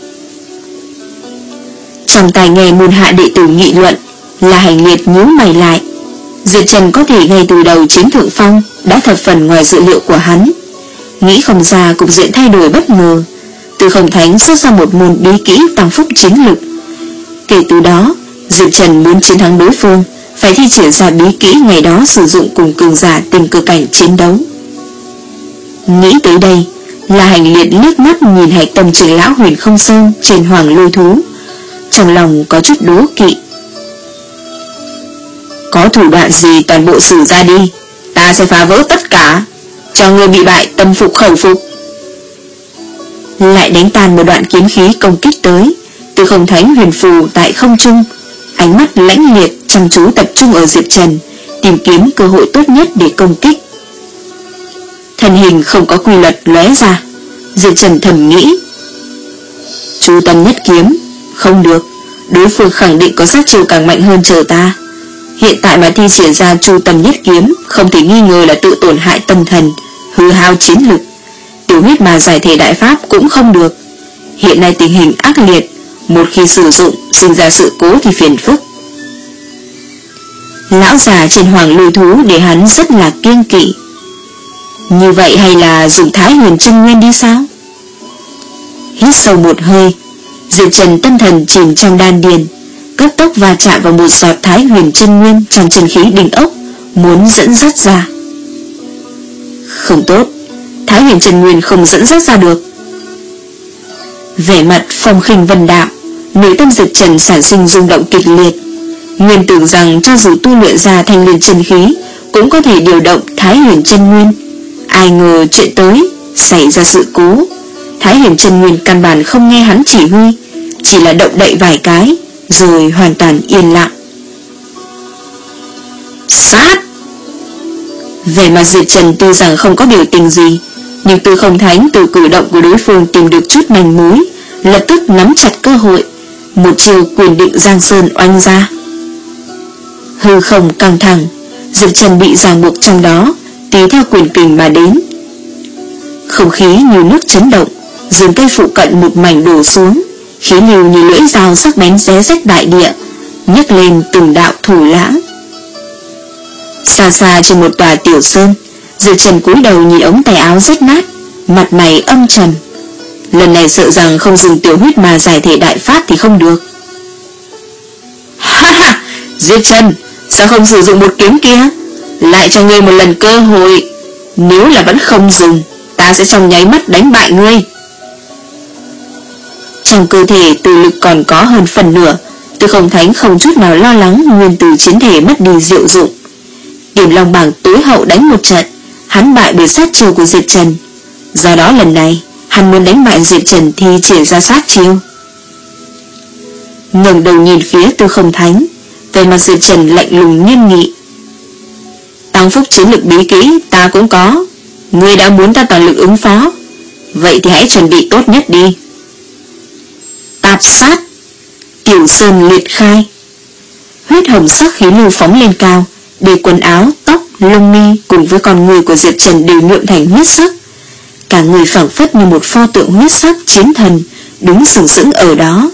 Trong tai nghe môn hạ đệ tử nghị luận, là Hành Liệt nhíu mày lại. Diệp Trần có thể ngay từ đầu chiếm thượng phong đã thập phần ngoài dự liệu của hắn. Nghĩ không ra cục diện thay đổi bất ngờ. Tư Không Thánh xuất ra một môn bí kỹ tăng phúc chiến lực. Kể từ đó, Diệp Trần muốn chiến thắng đối phương phải thi triển ra bí kỹ ngày đó sử dụng cùng cường giả tình cơ cảnh chiến đấu. Nghĩ tới đây, là Hành Liệt liếc mắt nhìn Hạch Tâm trưởng lão Huyền Không Sơn trên Hoàng Lôi Thú, trong lòng có chút đố kỵ. Có thủ đoạn gì toàn bộ sử ra đi, ta sẽ phá vỡ tất cả, cho người bị bại tâm phục khẩu phục. Lại đánh tan một đoạn kiếm khí công kích tới. Tư Không Thánh huyền phù tại không trung, ánh mắt lãnh liệt chăm chú tập trung ở Diệp Trần, tìm kiếm cơ hội tốt nhất để công kích. Thân hình không có quy luật lóe ra. Diệp Trần thầm nghĩ, chú tâm nhất kiếm, không được, đối phương khẳng định có sát chiêu càng mạnh hơn chờ ta. Hiện tại mà thi triển ra chu tâm nhất kiếm, không thể nghi ngờ là tự tổn hại tâm thần, hư hao chiến lực. Tiểu huyết mà giải thể đại pháp cũng không được. Hiện nay tình hình ác liệt, một khi sử dụng sinh ra sự cố thì phiền phức. Lão già trên Hoàng Lôi Thú để hắn rất là kiêng kỵ. Như vậy hay là dùng Thái Huyền Chân Nguyên đi sao? Hít sâu một hơi, Diệp Trần tâm thần chìm trong đan điền, cấp tốc va chạm vào một giọt Thái Huyền Chân Nguyên trong chân khí đỉnh ốc, muốn dẫn dắt ra. Không tốt, Thái Huyền Chân Nguyên không dẫn dắt ra được. Vẻ mặt phong khinh vân đạm, nội tâm Diệp Trần sản sinh rung động kịch liệt. Nguyên tưởng rằng cho dù tu luyện ra thanh liên chân khí cũng có thể điều động Thái Huyền Chân Nguyên. Ai ngờ chuyện tới xảy ra sự cố. Thái Huyền Chân Nguyên căn bản không nghe hắn chỉ huy, chỉ là động đậy vài cái rồi hoàn toàn yên lặng. Sát! Về mặt Diệp Trần tuy rằng không có biểu tình gì, nhưng Tư Không Thánh từ cử động của đối phương tìm được chút manh mối, lập tức nắm chặt cơ hội, một chiều quyền định Giang Sơn oanh ra. Hư không căng thẳng, Diệp Trần bị ràng buộc trong đó, tùy theo quyền kình mà đến. Không khí như nước chấn động, rừng cây phụ cận một mảnh đổ xuống, khí lưu như lưỡi dao sắc bén xé rách đại địa, nhấc lên từng đạo thủ lãng. Xa xa trên một tòa tiểu sơn, Diệp Trần cúi đầu nhìn ống tay áo rách nát, mặt mày âm trầm. Lần này sợ rằng không dùng tiểu huyết mà giải thể đại pháp thì không được. Ha ha, Diệp Trần, sao không sử dụng một kiếm kia? Lại cho ngươi một lần cơ hội. Nếu là vẫn không dùng, ta sẽ trong nháy mắt đánh bại ngươi. Trong cơ thể từ lực còn có hơn phần nửa, Tư Không Thánh không chút nào lo lắng nguyên từ chiến thể mất đi diệu dụng. Điểm Long Bảng tối hậu đánh một trận, hắn bại bởi sát chiêu của Diệp Trần. Do đó lần này hắn muốn đánh bại Diệp Trần thì triển ra sát chiêu. Ngẩng đầu nhìn phía Tư Không Thánh, về mặt Diệp Trần lạnh lùng nghiêm nghị. Tăng phúc chiến lực bí kỹ ta cũng có, ngươi đã muốn ta toàn lực ứng phó, vậy thì hãy chuẩn bị tốt nhất đi. Tạp sát, tiểu sơn liệt khai. Huyết hồng sắc khí lưu phóng lên cao, để quần áo, tóc, lông mi cùng với con người của Diệp Trần đều nhuộm thành huyết sắc. Cả người phảng phất như một pho tượng huyết sắc chiến thần, đứng sừng sững ở đó.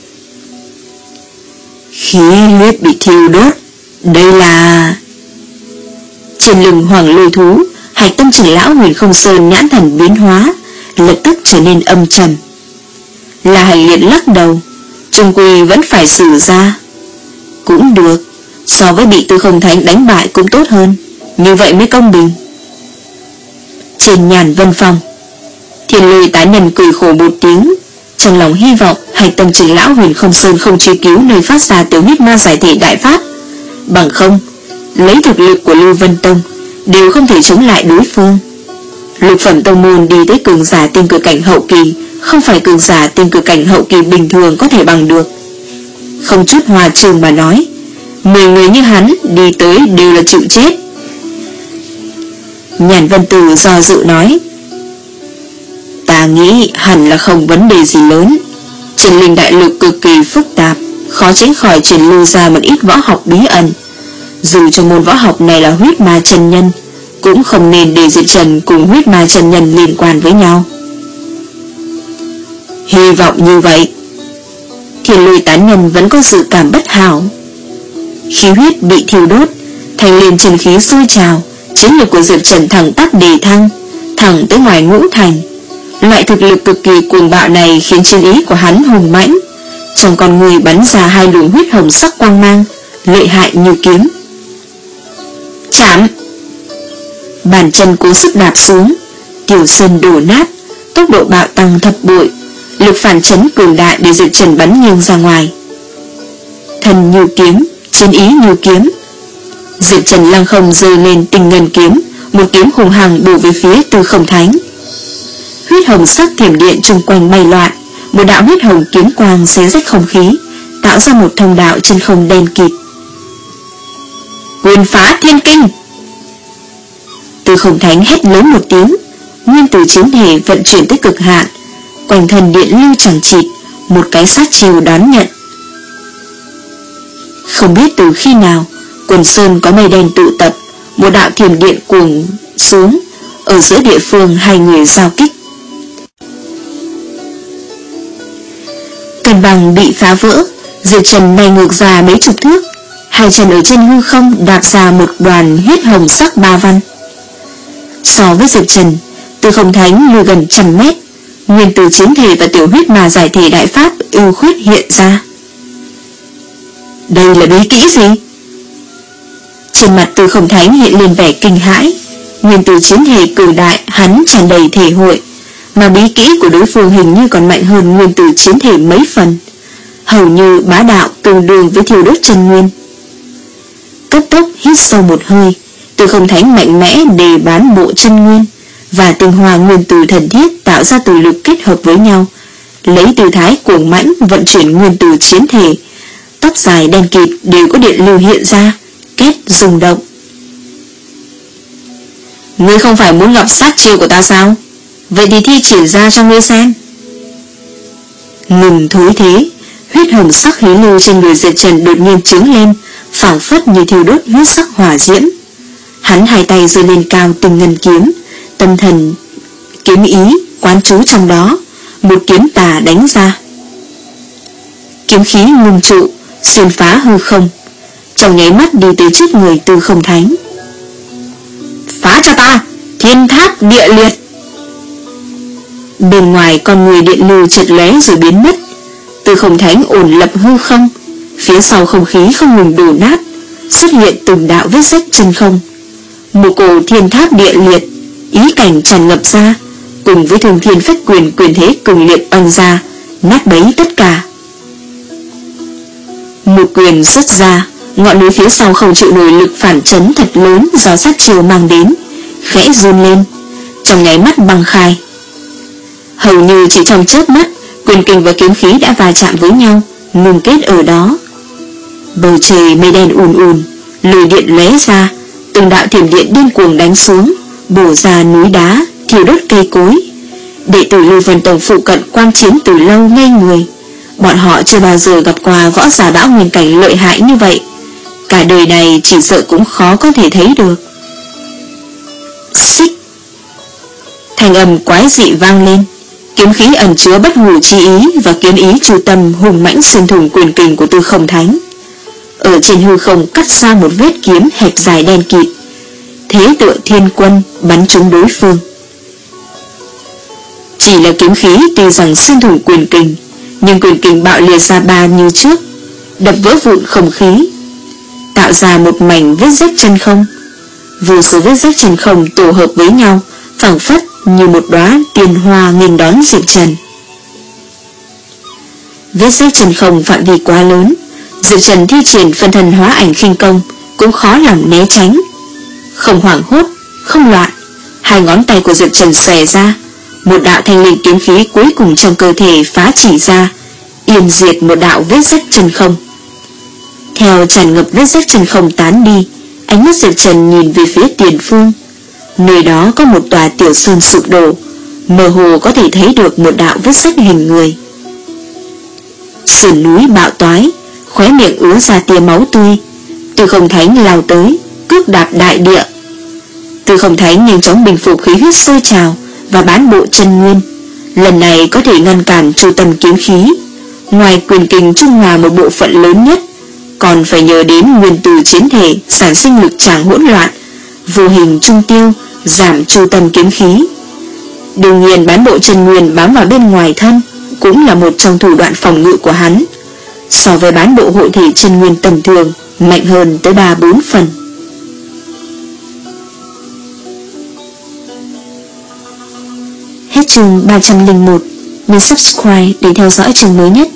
Khí huyết bị thiêu đốt, đây là... Trên lưng Hoàng Lôi Thú, Hạch Tâm trưởng lão Huyền Không Sơn nhãn thần biến hóa, lập tức trở nên âm trầm. Là Hành Liệt lắc đầu, chung quy vẫn phải xử ra. Cũng được, so với bị Tư Không Thánh đánh bại cũng tốt hơn, như vậy mới công bình. Trên Nhàn Vân Phòng, Thiên Lôi tán nhân cười khổ một tiếng, trong lòng hy vọng Hạch Tâm Trưởng lão Huyền Không Sơn không truy cứu nơi phát ra tiểu huyết ma giải thể đại pháp, bằng không lấy thực lực của Lưu Vân Tông đều không thể chống lại đối phương. Lục phẩm tông môn đi tới cường giả tiên cử cảnh hậu kỳ, không phải cường giả tiên cử cảnh hậu kỳ bình thường có thể bằng được. Không chút hòa trường mà nói, mười người như hắn đi tới đều là chịu chết. Nhàn Vân Tử do dự nói, ta nghĩ hẳn là không vấn đề gì lớn. Chân linh đại lục cực kỳ phức tạp, khó tránh khỏi truyền lưu ra một ít võ học bí ẩn. Dù cho môn võ học này là huyết ma chân nhân, cũng không nên để Diệp Trần cùng huyết ma chân nhân liên quan với nhau. Hy vọng như vậy. Thiên Lôi tán nhân vẫn có dự cảm bất hảo. Khí huyết bị thiêu đốt, thành liền chân khí sôi trào, chiến lược của Diệp Trần thẳng tắp đề thăng, thẳng tới ngoài ngũ thành. Loại thực lực cực kỳ cuồng bạo này khiến chiến ý của hắn hùng mãnh, trong con người bắn ra hai luồng huyết hồng sắc quang mang, lợi hại như kiếm. Chạm! Bàn chân cố sức đạp xuống, tiểu sơn đổ nát, tốc độ bạo tăng thập bội, lực phản chấn cường đại để Diệp Trần bắn nghiêng ra ngoài. Thần như kiếm, chiến ý như kiếm. Diệp Trần lăng không giơ lên Tinh Ngân kiếm, một kiếm hùng hằng bổ về phía Tư Không Thánh. Huyết hồng sắc thiểm điện xung quanh bay loạn, một đạo huyết hồng kiếm quang xé rách không khí, tạo ra một thông đạo trên không đen kịt. Quyền phá thiên kinh! Tư Không Thánh hét lớn một tiếng, nguyên tử chiến thể vận chuyển tới cực hạn, quanh thân điện lưu chẳng chịt, một cái sát chiêu đón nhận. Không biết từ khi nào, quần sơn có mây đen tụ tập, một đạo thiểm điện cuồng xuống, ở giữa địa phương hai người giao kích. Cân bằng bị phá vỡ, Diệp Trần bay ngược ra mấy chục thước, hai chân ở trên hư không đạp ra một đoàn huyết hồng sắc ba văn. So với Diệp Trần, Tư Không Thánh lùi gần trăm mét, nguyên tử chiến thể và tiểu huyết mà giải thể đại pháp ưu khuyết hiện ra. Đây là bí kỹ gì? Trên mặt Tư Không Thánh hiện lên vẻ kinh hãi. Nguyên tử chiến thể cường đại hắn tràn đầy thể hội, mà bí kỹ của đối phương hình như còn mạnh hơn nguyên tử chiến thể mấy phần, hầu như bá đạo tương đương với thiêu đốt chân nguyên. Cấp tốc hít sâu một hơi, Tư Không Thánh mạnh mẽ đề bán bộ chân nguyên và tinh hoa nguyên tử thần thiết tạo ra từ lực kết hợp với nhau, lấy tư thái cuồng mãnh vận chuyển nguyên tử chiến thể. Tóc dài đen kịt đều có điện lưu hiện ra, kết rung động. Ngươi không phải muốn gặp sát chiêu của ta sao? Vậy thì thi triển ra cho ngươi xem. Ngừng thối thế, huyết hồng sắc khí lưu trên người Diệp Trần đột nhiên trướng lên, phảng phất như thiêu đốt huyết sắc hỏa diễm. Hắn hai tay giơ lên cao Tinh Ngân kiếm, tâm thần kiếm ý quán trú trong đó, một kiếm tà đánh ra. Kiếm khí ngưng trụ, xuyên phá hư không, trong nháy mắt đi tới trước người Tư Không Thánh. Phá cho ta, thiên tháp địa liệt! Bên ngoài con người điện lưu chợt lóe rồi biến mất. Tư Không Thánh ổn lập hư không, phía sau không khí không ngừng đổ nát, xuất hiện từng đạo vết rách chân không. Một cổ thiên tháp địa liệt, ý cảnh tràn ngập ra, cùng với Thường Thiên Phách Quyền quyền thế cường liệt oanh ra, nát bấy tất cả. Một quyền xuất ra, ngọn núi phía sau không chịu nổi lực phản chấn thật lớn do sát chiều mang đến, khẽ run lên, trong nháy mắt băng khai. Hầu như chỉ trong chớp mắt, quyền kình và kiếm khí đã va chạm với nhau, ngừng kết ở đó. Bầu trời mây đen ùn ùn, lôi điện lóe ra, từng đạo thiểm điện điên cuồng đánh xuống, bổ ra núi đá, thiêu đốt cây cối. Đệ tử Lưu Vân Tông phụ cận quan chiến từ lâu ngây người. Bọn họ chưa bao giờ gặp qua võ giả bão nguyên cảnh lợi hại như vậy, cả đời này chỉ sợ cũng khó có thể thấy được. Xích! Thanh âm quái dị vang lên, kiếm khí ẩn chứa bất hủ chi ý và kiếm ý chu tâm hùng mãnh xuyên thủng quyền kình của Tư Không Thánh. Ở trên hư không cắt ra một vết kiếm hẹp dài đen kịt, thế tựa thiên quân bắn trúng đối phương. Chỉ là kiếm khí tuy rằng xuyên thủng quyền kình, nhưng quyền kình bạo liệt ra ba như trước, đập vỡ vụn không khí, tạo ra một mảnh vết rách chân không. Vô số vết rách chân không tổ hợp với nhau, phảng phất như một đóa tiền hoa nghênh đón Diệp Trần. Vết rách chân không phạm vi quá lớn, Diệp Trần thi triển phân thân hóa ảnh khinh công cũng khó lòng né tránh. Không hoảng hốt, không loạn, hai ngón tay của Diệp Trần xòe ra, một đạo thanh linh kiếm khí cuối cùng trong cơ thể phá chỉ ra, yên diệt một đạo vết rách chân không. Theo tràn ngập vết rách chân không tán đi, ánh mắt Diệp Trần nhìn về phía tiền phương. Nơi đó có một tòa tiểu sơn sụp đổ, mơ hồ có thể thấy được một đạo vết rách hình người. Sườn núi bạo toái, khóe miệng ứa ra tia máu tươi. Tư Không Thánh lao tới, cước đạp đại địa. Tư Không Thánh nhanh chóng bình phục khí huyết sôi trào và bán bộ chân nguyên, lần này có thể ngăn cản chu tâm kiếm khí. Ngoài quyền kình trung hòa một bộ phận lớn nhất, còn phải nhờ đến nguyên tử chiến thể sản sinh lực tràng hỗn loạn, vô hình trung tiêu, giảm chu tâm kiếm khí. Đương nhiên bán bộ chân nguyên bám vào bên ngoài thân cũng là một trong thủ đoạn phòng ngự của hắn, so với bán bộ hộ thể chân nguyên tầm thường mạnh hơn tới ba bốn phần. Hết chương ba trăm lẻ một. Nhấn subscribe để theo dõi chương mới nhất.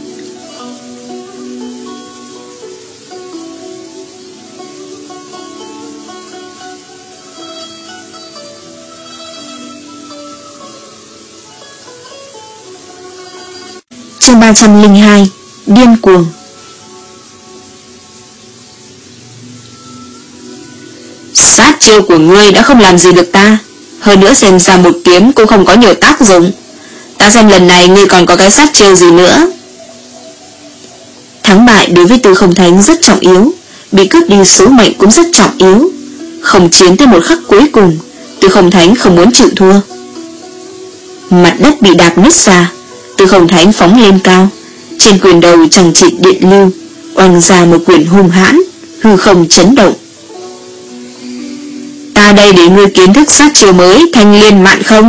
Chương ba trăm lẻ hai. Điên cuồng. Sát chiêu của ngươi đã không làm gì được ta, hơn nữa xem ra một kiếm cũng không có nhiều tác dụng. Ta xem lần này ngươi còn có cái sát chiêu gì nữa. Thắng bại đối với Tư Không Thánh rất trọng yếu, bị cướp đi số mệnh cũng rất trọng yếu. Không chiến tới một khắc cuối cùng, Tư Không Thánh không muốn chịu thua. Mặt đất bị đạp nứt ra, Tư Không Thánh phóng lên cao, trên quyền đầu chằng chịt điện lưu, oanh ra một quyền hung hãn, hư không chấn động. Ta đây để ngươi kiến thức sát chiêu mới Thanh Liên Mạn Không.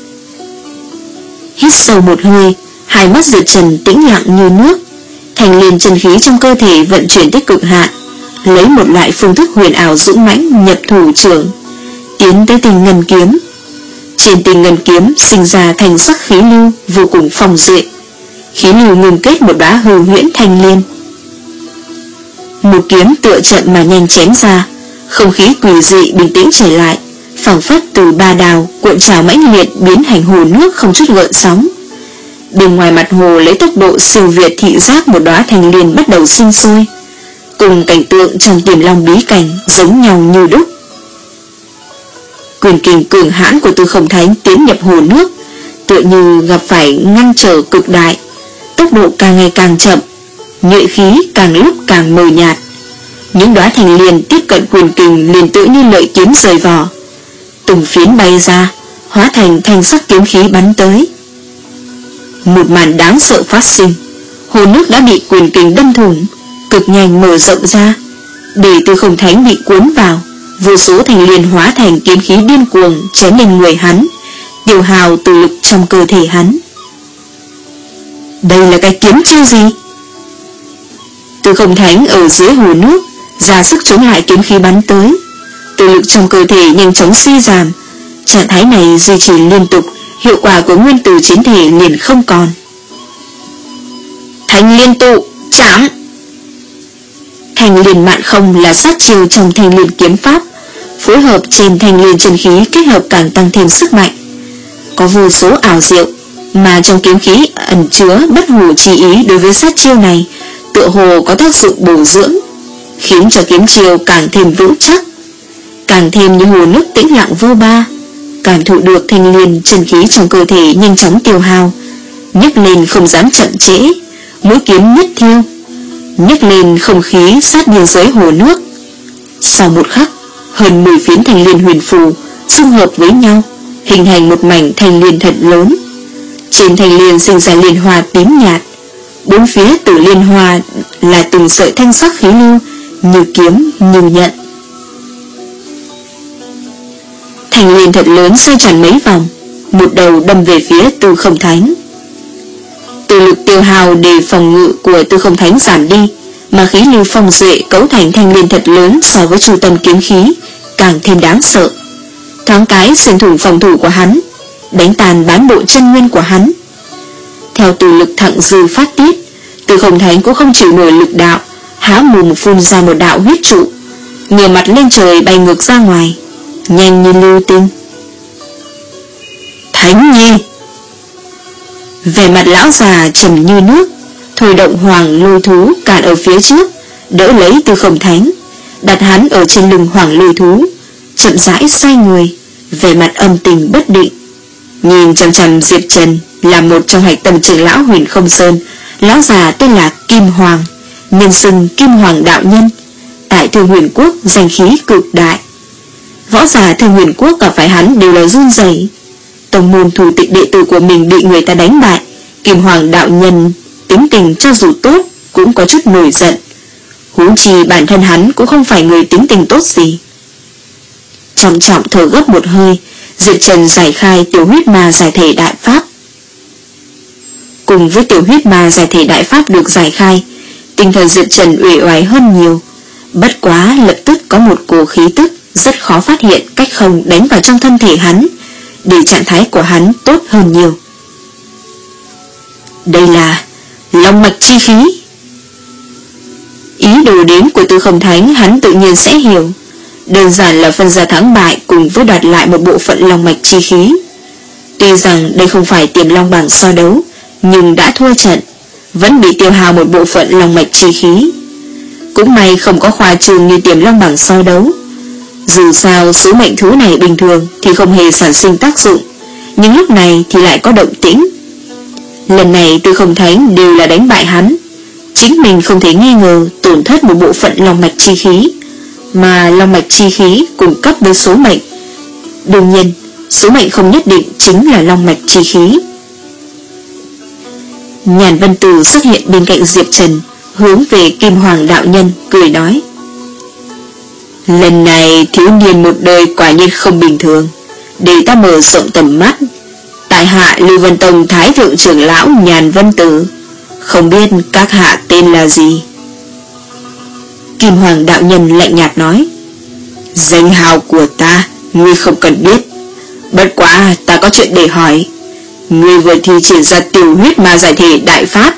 Hít sâu một hơi, hai mắt Diệp Trần tĩnh lặng như nước. Thanh liên chân khí trong cơ thể vận chuyển tới cực hạn, lấy một loại phương thức huyền ảo dũng mãnh nhập thủ trưởng, tiến tới Tinh Ngân Kiếm. Trên Tinh Ngân Kiếm sinh ra thành sắc khí lưu vô cùng phong duệ, khí lưu ngừng kết một đóa hư huyễn thanh liên. Một kiếm tựa trận mà nhanh chém ra, không khí quỷ dị bình tĩnh trở lại, phảng phất từ ba đào cuộn trào mãnh liệt biến thành hồ nước không chút gợn sóng. Bên ngoài mặt hồ lấy tốc độ siêu việt thị giác một đóa thanh liên bắt đầu sinh sôi, cùng cảnh tượng trong Tiềm Long bí cảnh giống nhau như đúc. Quyền kình cường hãn của Tư Không Thánh tiến nhập hồ nước, tựa như gặp phải ngăn trở cực đại, tốc độ càng ngày càng chậm, nhuệ khí càng lúc càng mờ nhạt. Những đóa thanh liên tiếp cận quyền kình liền tự như lợi kiếm rời vỏ, từng phiến bay ra, hóa thành thanh sắc kiếm khí bắn tới. Một màn đáng sợ phát sinh, hồ nước đã bị quyền kình đâm thủng, cực nhanh mở rộng ra, để Tư Không Thánh bị cuốn vào. Vô số thanh liên hóa thành kiếm khí điên cuồng chém lên người hắn, tiêu hao từ lực trong cơ thể hắn. Đây là cái kiếm chiêu gì? Tư Không Thánh ở dưới hồ nước ra sức chống lại kiếm khí bắn tới, từ lực trong cơ thể nhanh chóng suy giảm. Trạng thái này duy trì liên tục, hiệu quả của nguyên tử chiến thể liền không còn. Thanh liên tụ chạm. Thanh liên mạn không là sát chiêu trong thanh liên kiếm pháp, phối hợp trên thanh liên chân khí kết hợp càng tăng thêm sức mạnh. Có vô số ảo diệu, mà trong kiếm khí ẩn chứa bất hủ chi ý đối với sát chiêu này, tựa hồ có tác dụng bổ dưỡng, khiến cho kiếm chiêu càng thêm vững chắc, càng thêm như hồ nước tĩnh lặng vô ba. Cảm thụ được thanh liên chân khí trong cơ thể nhanh chóng tiêu hao, nhấc lên không dám chậm trễ, mũi kiếm nhất thiêu, nhấc lên không khí sát biên giới hồ nước. Sau một khắc, hơn mười phiến thanh liên huyền phù xung hợp với nhau, hình thành một mảnh thanh liên thật lớn. Trên thanh liên sinh ra liên hoa tím nhạt, bốn phía từ liên hoa là từng sợi thanh sắc khí lưu, như kiếm như nhận. Thanh liên thật lớn xoay tròn mấy vòng, một đầu đâm về phía Tư Không Thánh. Từ lực tiêu hao để phòng ngự của Tư Không Thánh giảm đi, mà khí lưu phong duệ cấu thành thanh liên thật lớn so với trung tâm kiếm khí càng thêm đáng sợ. Thoáng cái xuyên thủng phòng thủ của hắn, đánh tàn bán bộ chân nguyên của hắn. Theo từ lực thặng dư phát tiết, Từ Không Thánh cũng không chịu nổi lực đạo, há mồm phun ra một đạo huyết trụ, ngửa mặt lên trời bay ngược ra ngoài, nhanh như lưu tinh. Thánh Nhi! Vẻ mặt lão già trầm như nước, thôi động hoàng lôi thú cản ở phía trước, đỡ lấy Từ Không Thánh, đặt hắn ở trên lưng hoàng lôi thú, chậm rãi xoay người, vẻ mặt âm tình bất định, nhìn chằm chằm Diệp Trần là một trong hạch tâm trưởng lão Huyền Không Sơn. Lão già tên là Kim Hoàng, nhân xưng Kim Hoàng đạo nhân, tại Thương Huyền Quốc danh khí cực đại. Võ giả Thương Huyền Quốc gặp phải hắn đều là run rẩy. Tông môn thủ tịch đệ tử của mình bị người ta đánh bại, Kim Hoàng đạo nhân tính tình cho dù tốt cũng có chút nổi giận. Huống chi bản thân hắn cũng không phải người tính tình tốt gì. Trọng trọng thở gấp một hơi, Diệp Trần giải khai tiểu huyết ma giải thể đại pháp. Cùng với tiểu huyết ma giải thể đại pháp được giải khai, tinh thần Diệp Trần uể oải hơn nhiều. Bất quá lập tức có một cổ khí tức rất khó phát hiện cách không đánh vào trong thân thể hắn, để trạng thái của hắn tốt hơn nhiều. Đây là long mạch chi khí. Ý đồ đến của Từ Không Thánh hắn tự nhiên sẽ hiểu, đơn giản là phân ra thắng bại cùng với đoạt lại một bộ phận long mạch chi khí. Tuy rằng đây không phải Tiềm Long bảng so đấu, nhưng đã thua trận, vẫn bị tiêu hao một bộ phận long mạch chi khí. Cũng may không có khoa trương như Tiềm Long bảng so đấu. Dù sao số mệnh thú này bình thường thì không hề sản sinh tác dụng, nhưng lúc này thì lại có động tĩnh. Lần này Từ Không Thánh đều là đánh bại hắn, chính mình không thể nghi ngờ tổn thất một bộ phận long mạch chi khí, mà long mạch chi khí cùng cấp với số mệnh. Đương nhiên, số mệnh không nhất định chính là long mạch chi khí. Nhàn Vân Tử xuất hiện bên cạnh Diệp Trần, hướng về Kim Hoàng đạo nhân cười nói: Lần này thiếu niên một đời quả nhiên không bình thường, để ta mở rộng tầm mắt. Tại hạ Lưu Vân Tông Thái thượng trưởng lão Nhàn Vân Tử, không biết các hạ tên là gì? Kim Hoàng đạo nhân lạnh nhạt nói: Danh hào của ta ngươi không cần biết, bất quá ta có chuyện để hỏi. Ngươi vừa thi triển ra tiểu huyết ma giải thể đại pháp.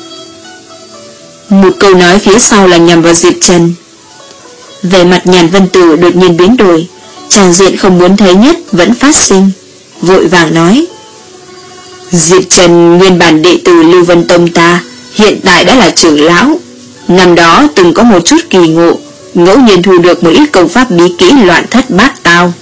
Một câu nói phía sau là nhằm vào Diệp Trần. Về mặt Nhàn Vân Tử đột nhiên biến đổi, tràng diện không muốn thấy nhất vẫn phát sinh, vội vàng nói: Diệp Trần nguyên bản đệ tử Lưu Vân Tông ta, hiện tại đã là trưởng lão. Năm đó từng có một chút kỳ ngộ, ngẫu nhiên thu được một ít công pháp bí kỹ loạn thất bát tao.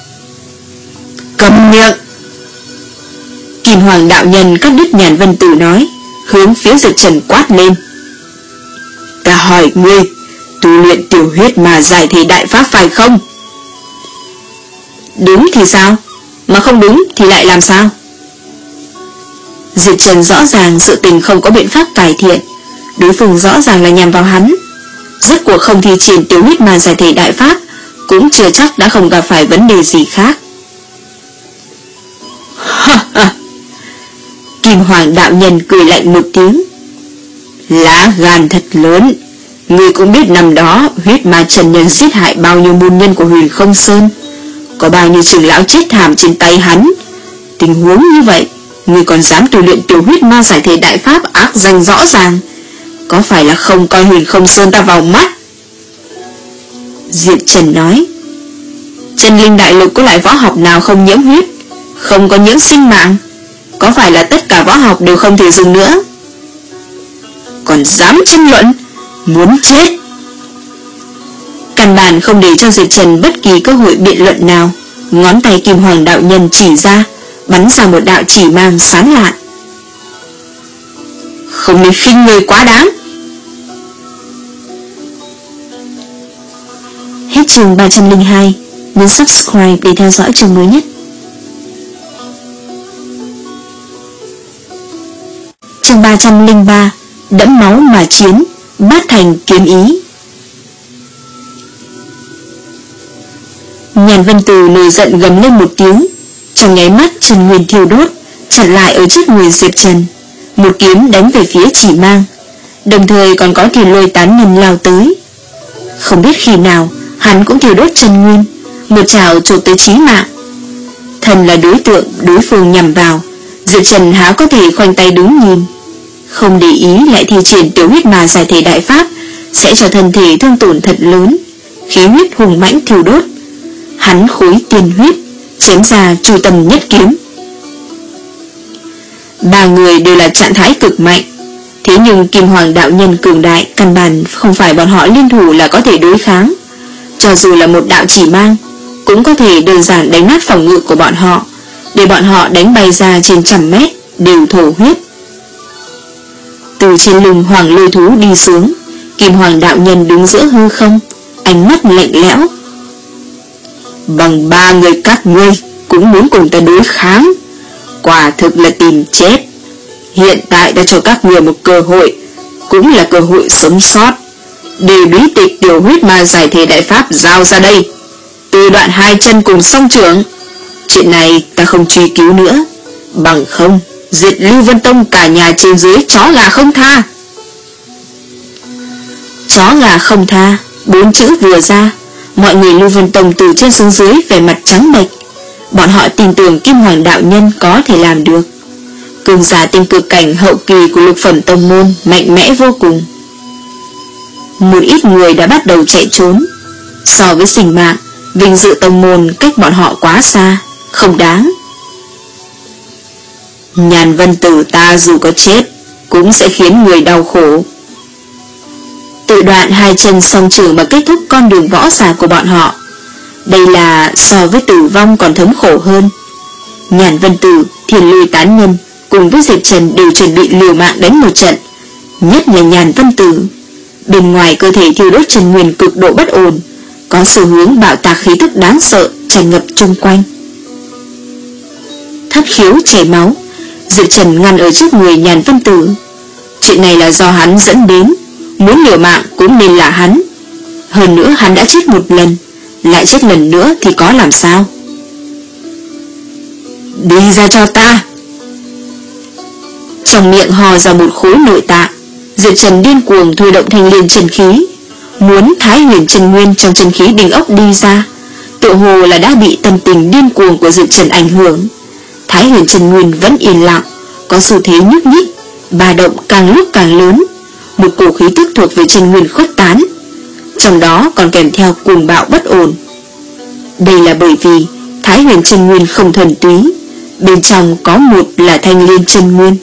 Cầm miệng! Kim Hoàng đạo nhân cắt đứt Nhàn Vân Tử nói, hướng phía Diệp Trần quát lên: Ta hỏi ngươi, tu luyện tiểu huyết mà giải thể đại pháp phải không? Đúng thì sao? Mà không đúng thì lại làm sao? Diệp Trần rõ ràng sự tình không có biện pháp cải thiện, đối phương rõ ràng là nhằm vào hắn. Rốt cuộc không thi triển tiểu huyết mà giải thể đại pháp, cũng chưa chắc đã không gặp phải vấn đề gì khác. Ha ha! Kim Hoàng đạo nhân cười lạnh một tiếng: Lá gan thật lớn. Ngươi cũng biết năm đó huyết ma trần nhân giết hại bao nhiêu môn nhân của Huyền Không Sơn, có bao nhiêu trưởng lão chết thảm trên tay hắn. Tình huống như vậy, ngươi còn dám tu luyện tiểu huyết ma giải thể đại pháp ác danh rõ ràng, có phải là không coi Huyền Không Sơn ta vào mắt? Diệp Trần nói: Chân linh đại lục có loại võ học nào không nhiễm huyết, không có nhiễm sinh mạng? Có phải là tất cả võ học đều không thể dùng nữa? Còn dám tranh luận, muốn chết! Căn bản không để cho Diệp Trần bất kỳ cơ hội biện luận nào, ngón tay Kim Hoàng đạo nhân chỉ ra, bắn ra một đạo chỉ mang sáng lạn. Không nên khinh người quá đáng! Hết chương ba trăm linh hai, nhấn subscribe để theo dõi chương mới nhất. Chương ba trăm linh ba, đẫm máu mà chiến, bát thành kiếm ý. Nhàn Vân Tử nổi giận gầm lên một tiếng, trong nháy mắt chân nguyên thiêu đốt, chặn lại ở trước người Diệp Trần, một kiếm đánh về phía chỉ mang. đồng thời còn có Thiền Lôi Tán Nhân lao tới. Không biết khi nào hắn cũng thiêu đốt chân nguyên, một chảo chộp tới chí mạng. Thần là đối tượng đối phương nhằm vào, Diệp Trần há có thể khoanh tay đứng nhìn. Không để ý lại thi triển tiểu huyết mà giải thể đại pháp sẽ cho thân thể thương tổn thật lớn, khí huyết hùng mãnh thiêu đốt. Hắn khối tiên huyết chém ra chu tâm nhất kiếm. Ba người đều là trạng thái cực mạnh, thế nhưng Kim Hoàng đạo nhân cường đại, căn bản không phải bọn họ liên thủ là có thể đối kháng. Cho dù là một đạo chỉ mang cũng có thể đơn giản đánh nát phòng ngự của bọn họ, để bọn họ đánh bay ra trên trăm mét đều thổ huyết. Từ trên lưng Hoàng Lôi Thú đi xuống, Kim Hoàng đạo nhân đứng giữa hư không, ánh mắt lạnh lẽo. Bằng ba người các ngươi cũng muốn cùng ta đối kháng, quả thực là tìm chết. Hiện tại đã cho các ngươi một cơ hội, cũng là cơ hội sống sót. Để bí tịch tiểu huyết ma giải thể đại pháp giao ra đây, từ đoạn hai chân cùng song trưởng. Chuyện này ta không truy cứu nữa, bằng không diệt Lưu Vân Tông cả nhà trên dưới chó gà không tha. Chó gà không tha, bốn chữ vừa ra, mọi người Lưu Vân Tông từ trên xuống dưới vẻ mặt trắng bệch. Bọn họ tin tưởng Kim Hoàng đạo nhân có thể làm được. Cường giả tinh cực cảnh hậu kỳ của lục phẩm tông môn mạnh mẽ vô cùng. Một ít người đã bắt đầu chạy trốn. So với sinh mạng, vinh dự tông môn cách bọn họ quá xa, không đáng. Nhàn Vân Tử ta dù có chết cũng sẽ khiến người đau khổ. Tự đoạn hai chân song trưởng mà kết thúc con đường võ giả của bọn họ. Đây là so với tử vong còn thấm khổ hơn. Nhàn Vân Tử, Thiền Lôi Tán Nhân cùng với Diệp Trần đều chuẩn bị liều mạng đánh một trận. Nhất là Nhàn Vân Tử, bên ngoài cơ thể thiêu đốt chân nguyên cực độ bất ổn, có xu hướng bạo tạc khí tức đáng sợ tràn ngập chung quanh. Thất khiếu chảy máu, Diệp Trần ngăn ở trước người Nhàn Vân Tử. Chuyện này là do hắn dẫn đến, muốn liều mạng cũng nên là hắn. Hơn nữa hắn đã chết một lần, lại chết lần nữa thì có làm sao? Đi ra cho ta! Trong miệng hò ra một khối nội tạng, Diệp Trần điên cuồng thôi động thanh liên chân khí, muốn thái huyền chân nguyên trong chân khí đinh ốc đi ra. Tựa hồ là đã bị tâm tình điên cuồng của Diệp Trần ảnh hưởng. Thái huyền chân nguyên vẫn yên lặng, có xu thế nhúc nhích, ba động càng lúc càng lớn. Một cổ khí tức thuộc về chân nguyên khuếch tán, trong đó còn kèm theo cuồng bạo bất ổn. Đây là bởi vì thái huyền chân nguyên không thuần túy, bên trong có một là thanh liên chân nguyên.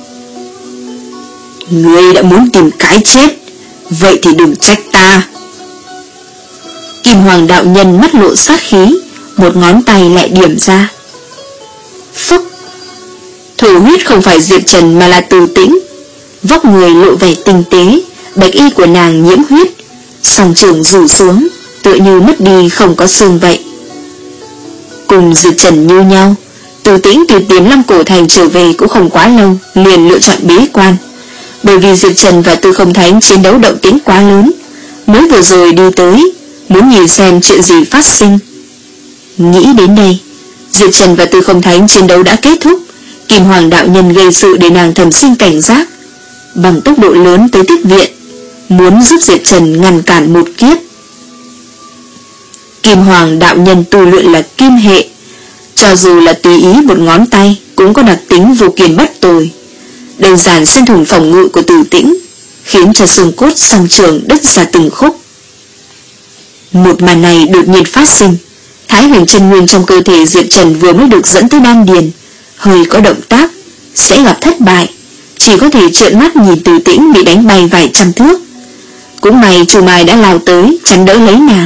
Ngươi đã muốn tìm cái chết, vậy thì đừng trách ta. Kim Hoàng đạo nhân mắt lộ sát khí, một ngón tay lại điểm ra. Phúc! Thủ huyết không phải Diệp Trần mà là Từ Tĩnh. Vóc người lộ vẻ tinh tế, bạch y của nàng nhiễm huyết, song trường rủ xuống, tựa như mất đi không có xương vậy. Cùng Diệp Trần như nhau, Từ Tĩnh từ Tiềm Long Cổ Thành trở về cũng không quá lâu, liền lựa chọn bế quan. Bởi vì Diệp Trần và Tư Không Thánh chiến đấu động tĩnh quá lớn, mới vừa rồi đi tới, muốn nhìn xem chuyện gì phát sinh. Nghĩ đến đây, Diệp Trần và Tư Không Thánh chiến đấu đã kết thúc. Kim Hoàng đạo nhân gây sự để nàng thầm sinh cảnh giác, bằng tốc độ lớn tới tiếp viện, muốn giúp Diệp Trần ngăn cản một kiếp. Kim Hoàng đạo nhân tu luyện là kim hệ, cho dù là tùy ý một ngón tay cũng có đặc tính vô kiền bất tồi, đơn giản xuyên thủng phòng ngự của Từ Tĩnh, khiến cho xương cốt song trường đứt ra từng khúc. Một màn này đột nhiên phát sinh, thái huyền chân nguyên trong cơ thể Diệp Trần vừa mới được dẫn tới đan điền, hơi có động tác sẽ gặp thất bại, chỉ có thể trợn mắt nhìn Từ Tĩnh bị đánh bay vài trăm thước. Cũng may Chu Mai đã lao tới chắn đỡ lấy nàng.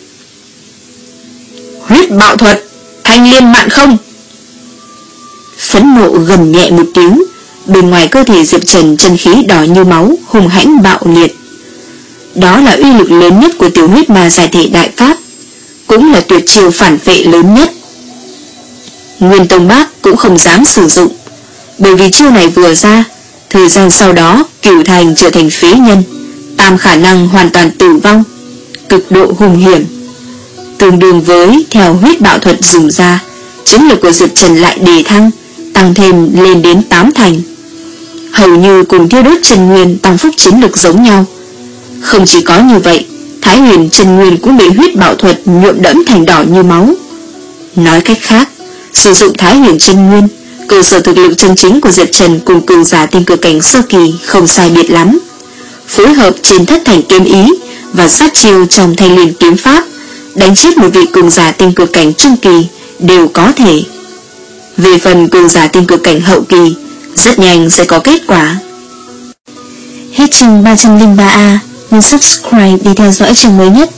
Huyết bạo thuật, thanh liên mạn không! Phẫn nộ gầm nhẹ một tiếng, bên ngoài cơ thể Diệp Trần chân khí đỏ như máu, hùng hãnh bạo liệt. Đó là uy lực lớn nhất của tiểu huyết ma giải thể đại pháp, cũng là tuyệt chiêu phản vệ lớn nhất. Nguyên Tông Bác cũng không dám sử dụng, bởi vì chiêu này vừa ra, thời gian sau đó Cửu Thành trở thành phế nhân, tam khả năng hoàn toàn tử vong, cực độ hung hiểm. Tương đương với theo huyết bạo thuật dùng ra, chiến lực của Diệp Trần lại đề thăng, tăng thêm lên đến tám thành. hầu như cùng thiêu đốt chân nguyên tăng phúc chiến lực giống nhau. Không chỉ có như vậy, Thái Huyền chân nguyên cũng bị huyết bạo thuật nhuộm đẫm thành đỏ như máu. Nói cách khác, sử dụng Thái Huyền chân nguyên, cơ sở thực lực chân chính của Diệp Trần cùng cường giả tiên cực cảnh sơ kỳ không sai biệt lắm. Phối hợp trên thất thành kiếm ý và sát chiêu trong thanh liên kiếm pháp, đánh chết một vị cường giả tiên cực cảnh trung kỳ đều có thể. Về phần cường giả tiên cực cảnh hậu kỳ, rất nhanh sẽ có kết quả. Hết chương ba trăm linh ba A, nhấn subscribe để theo dõi chương mới nhất.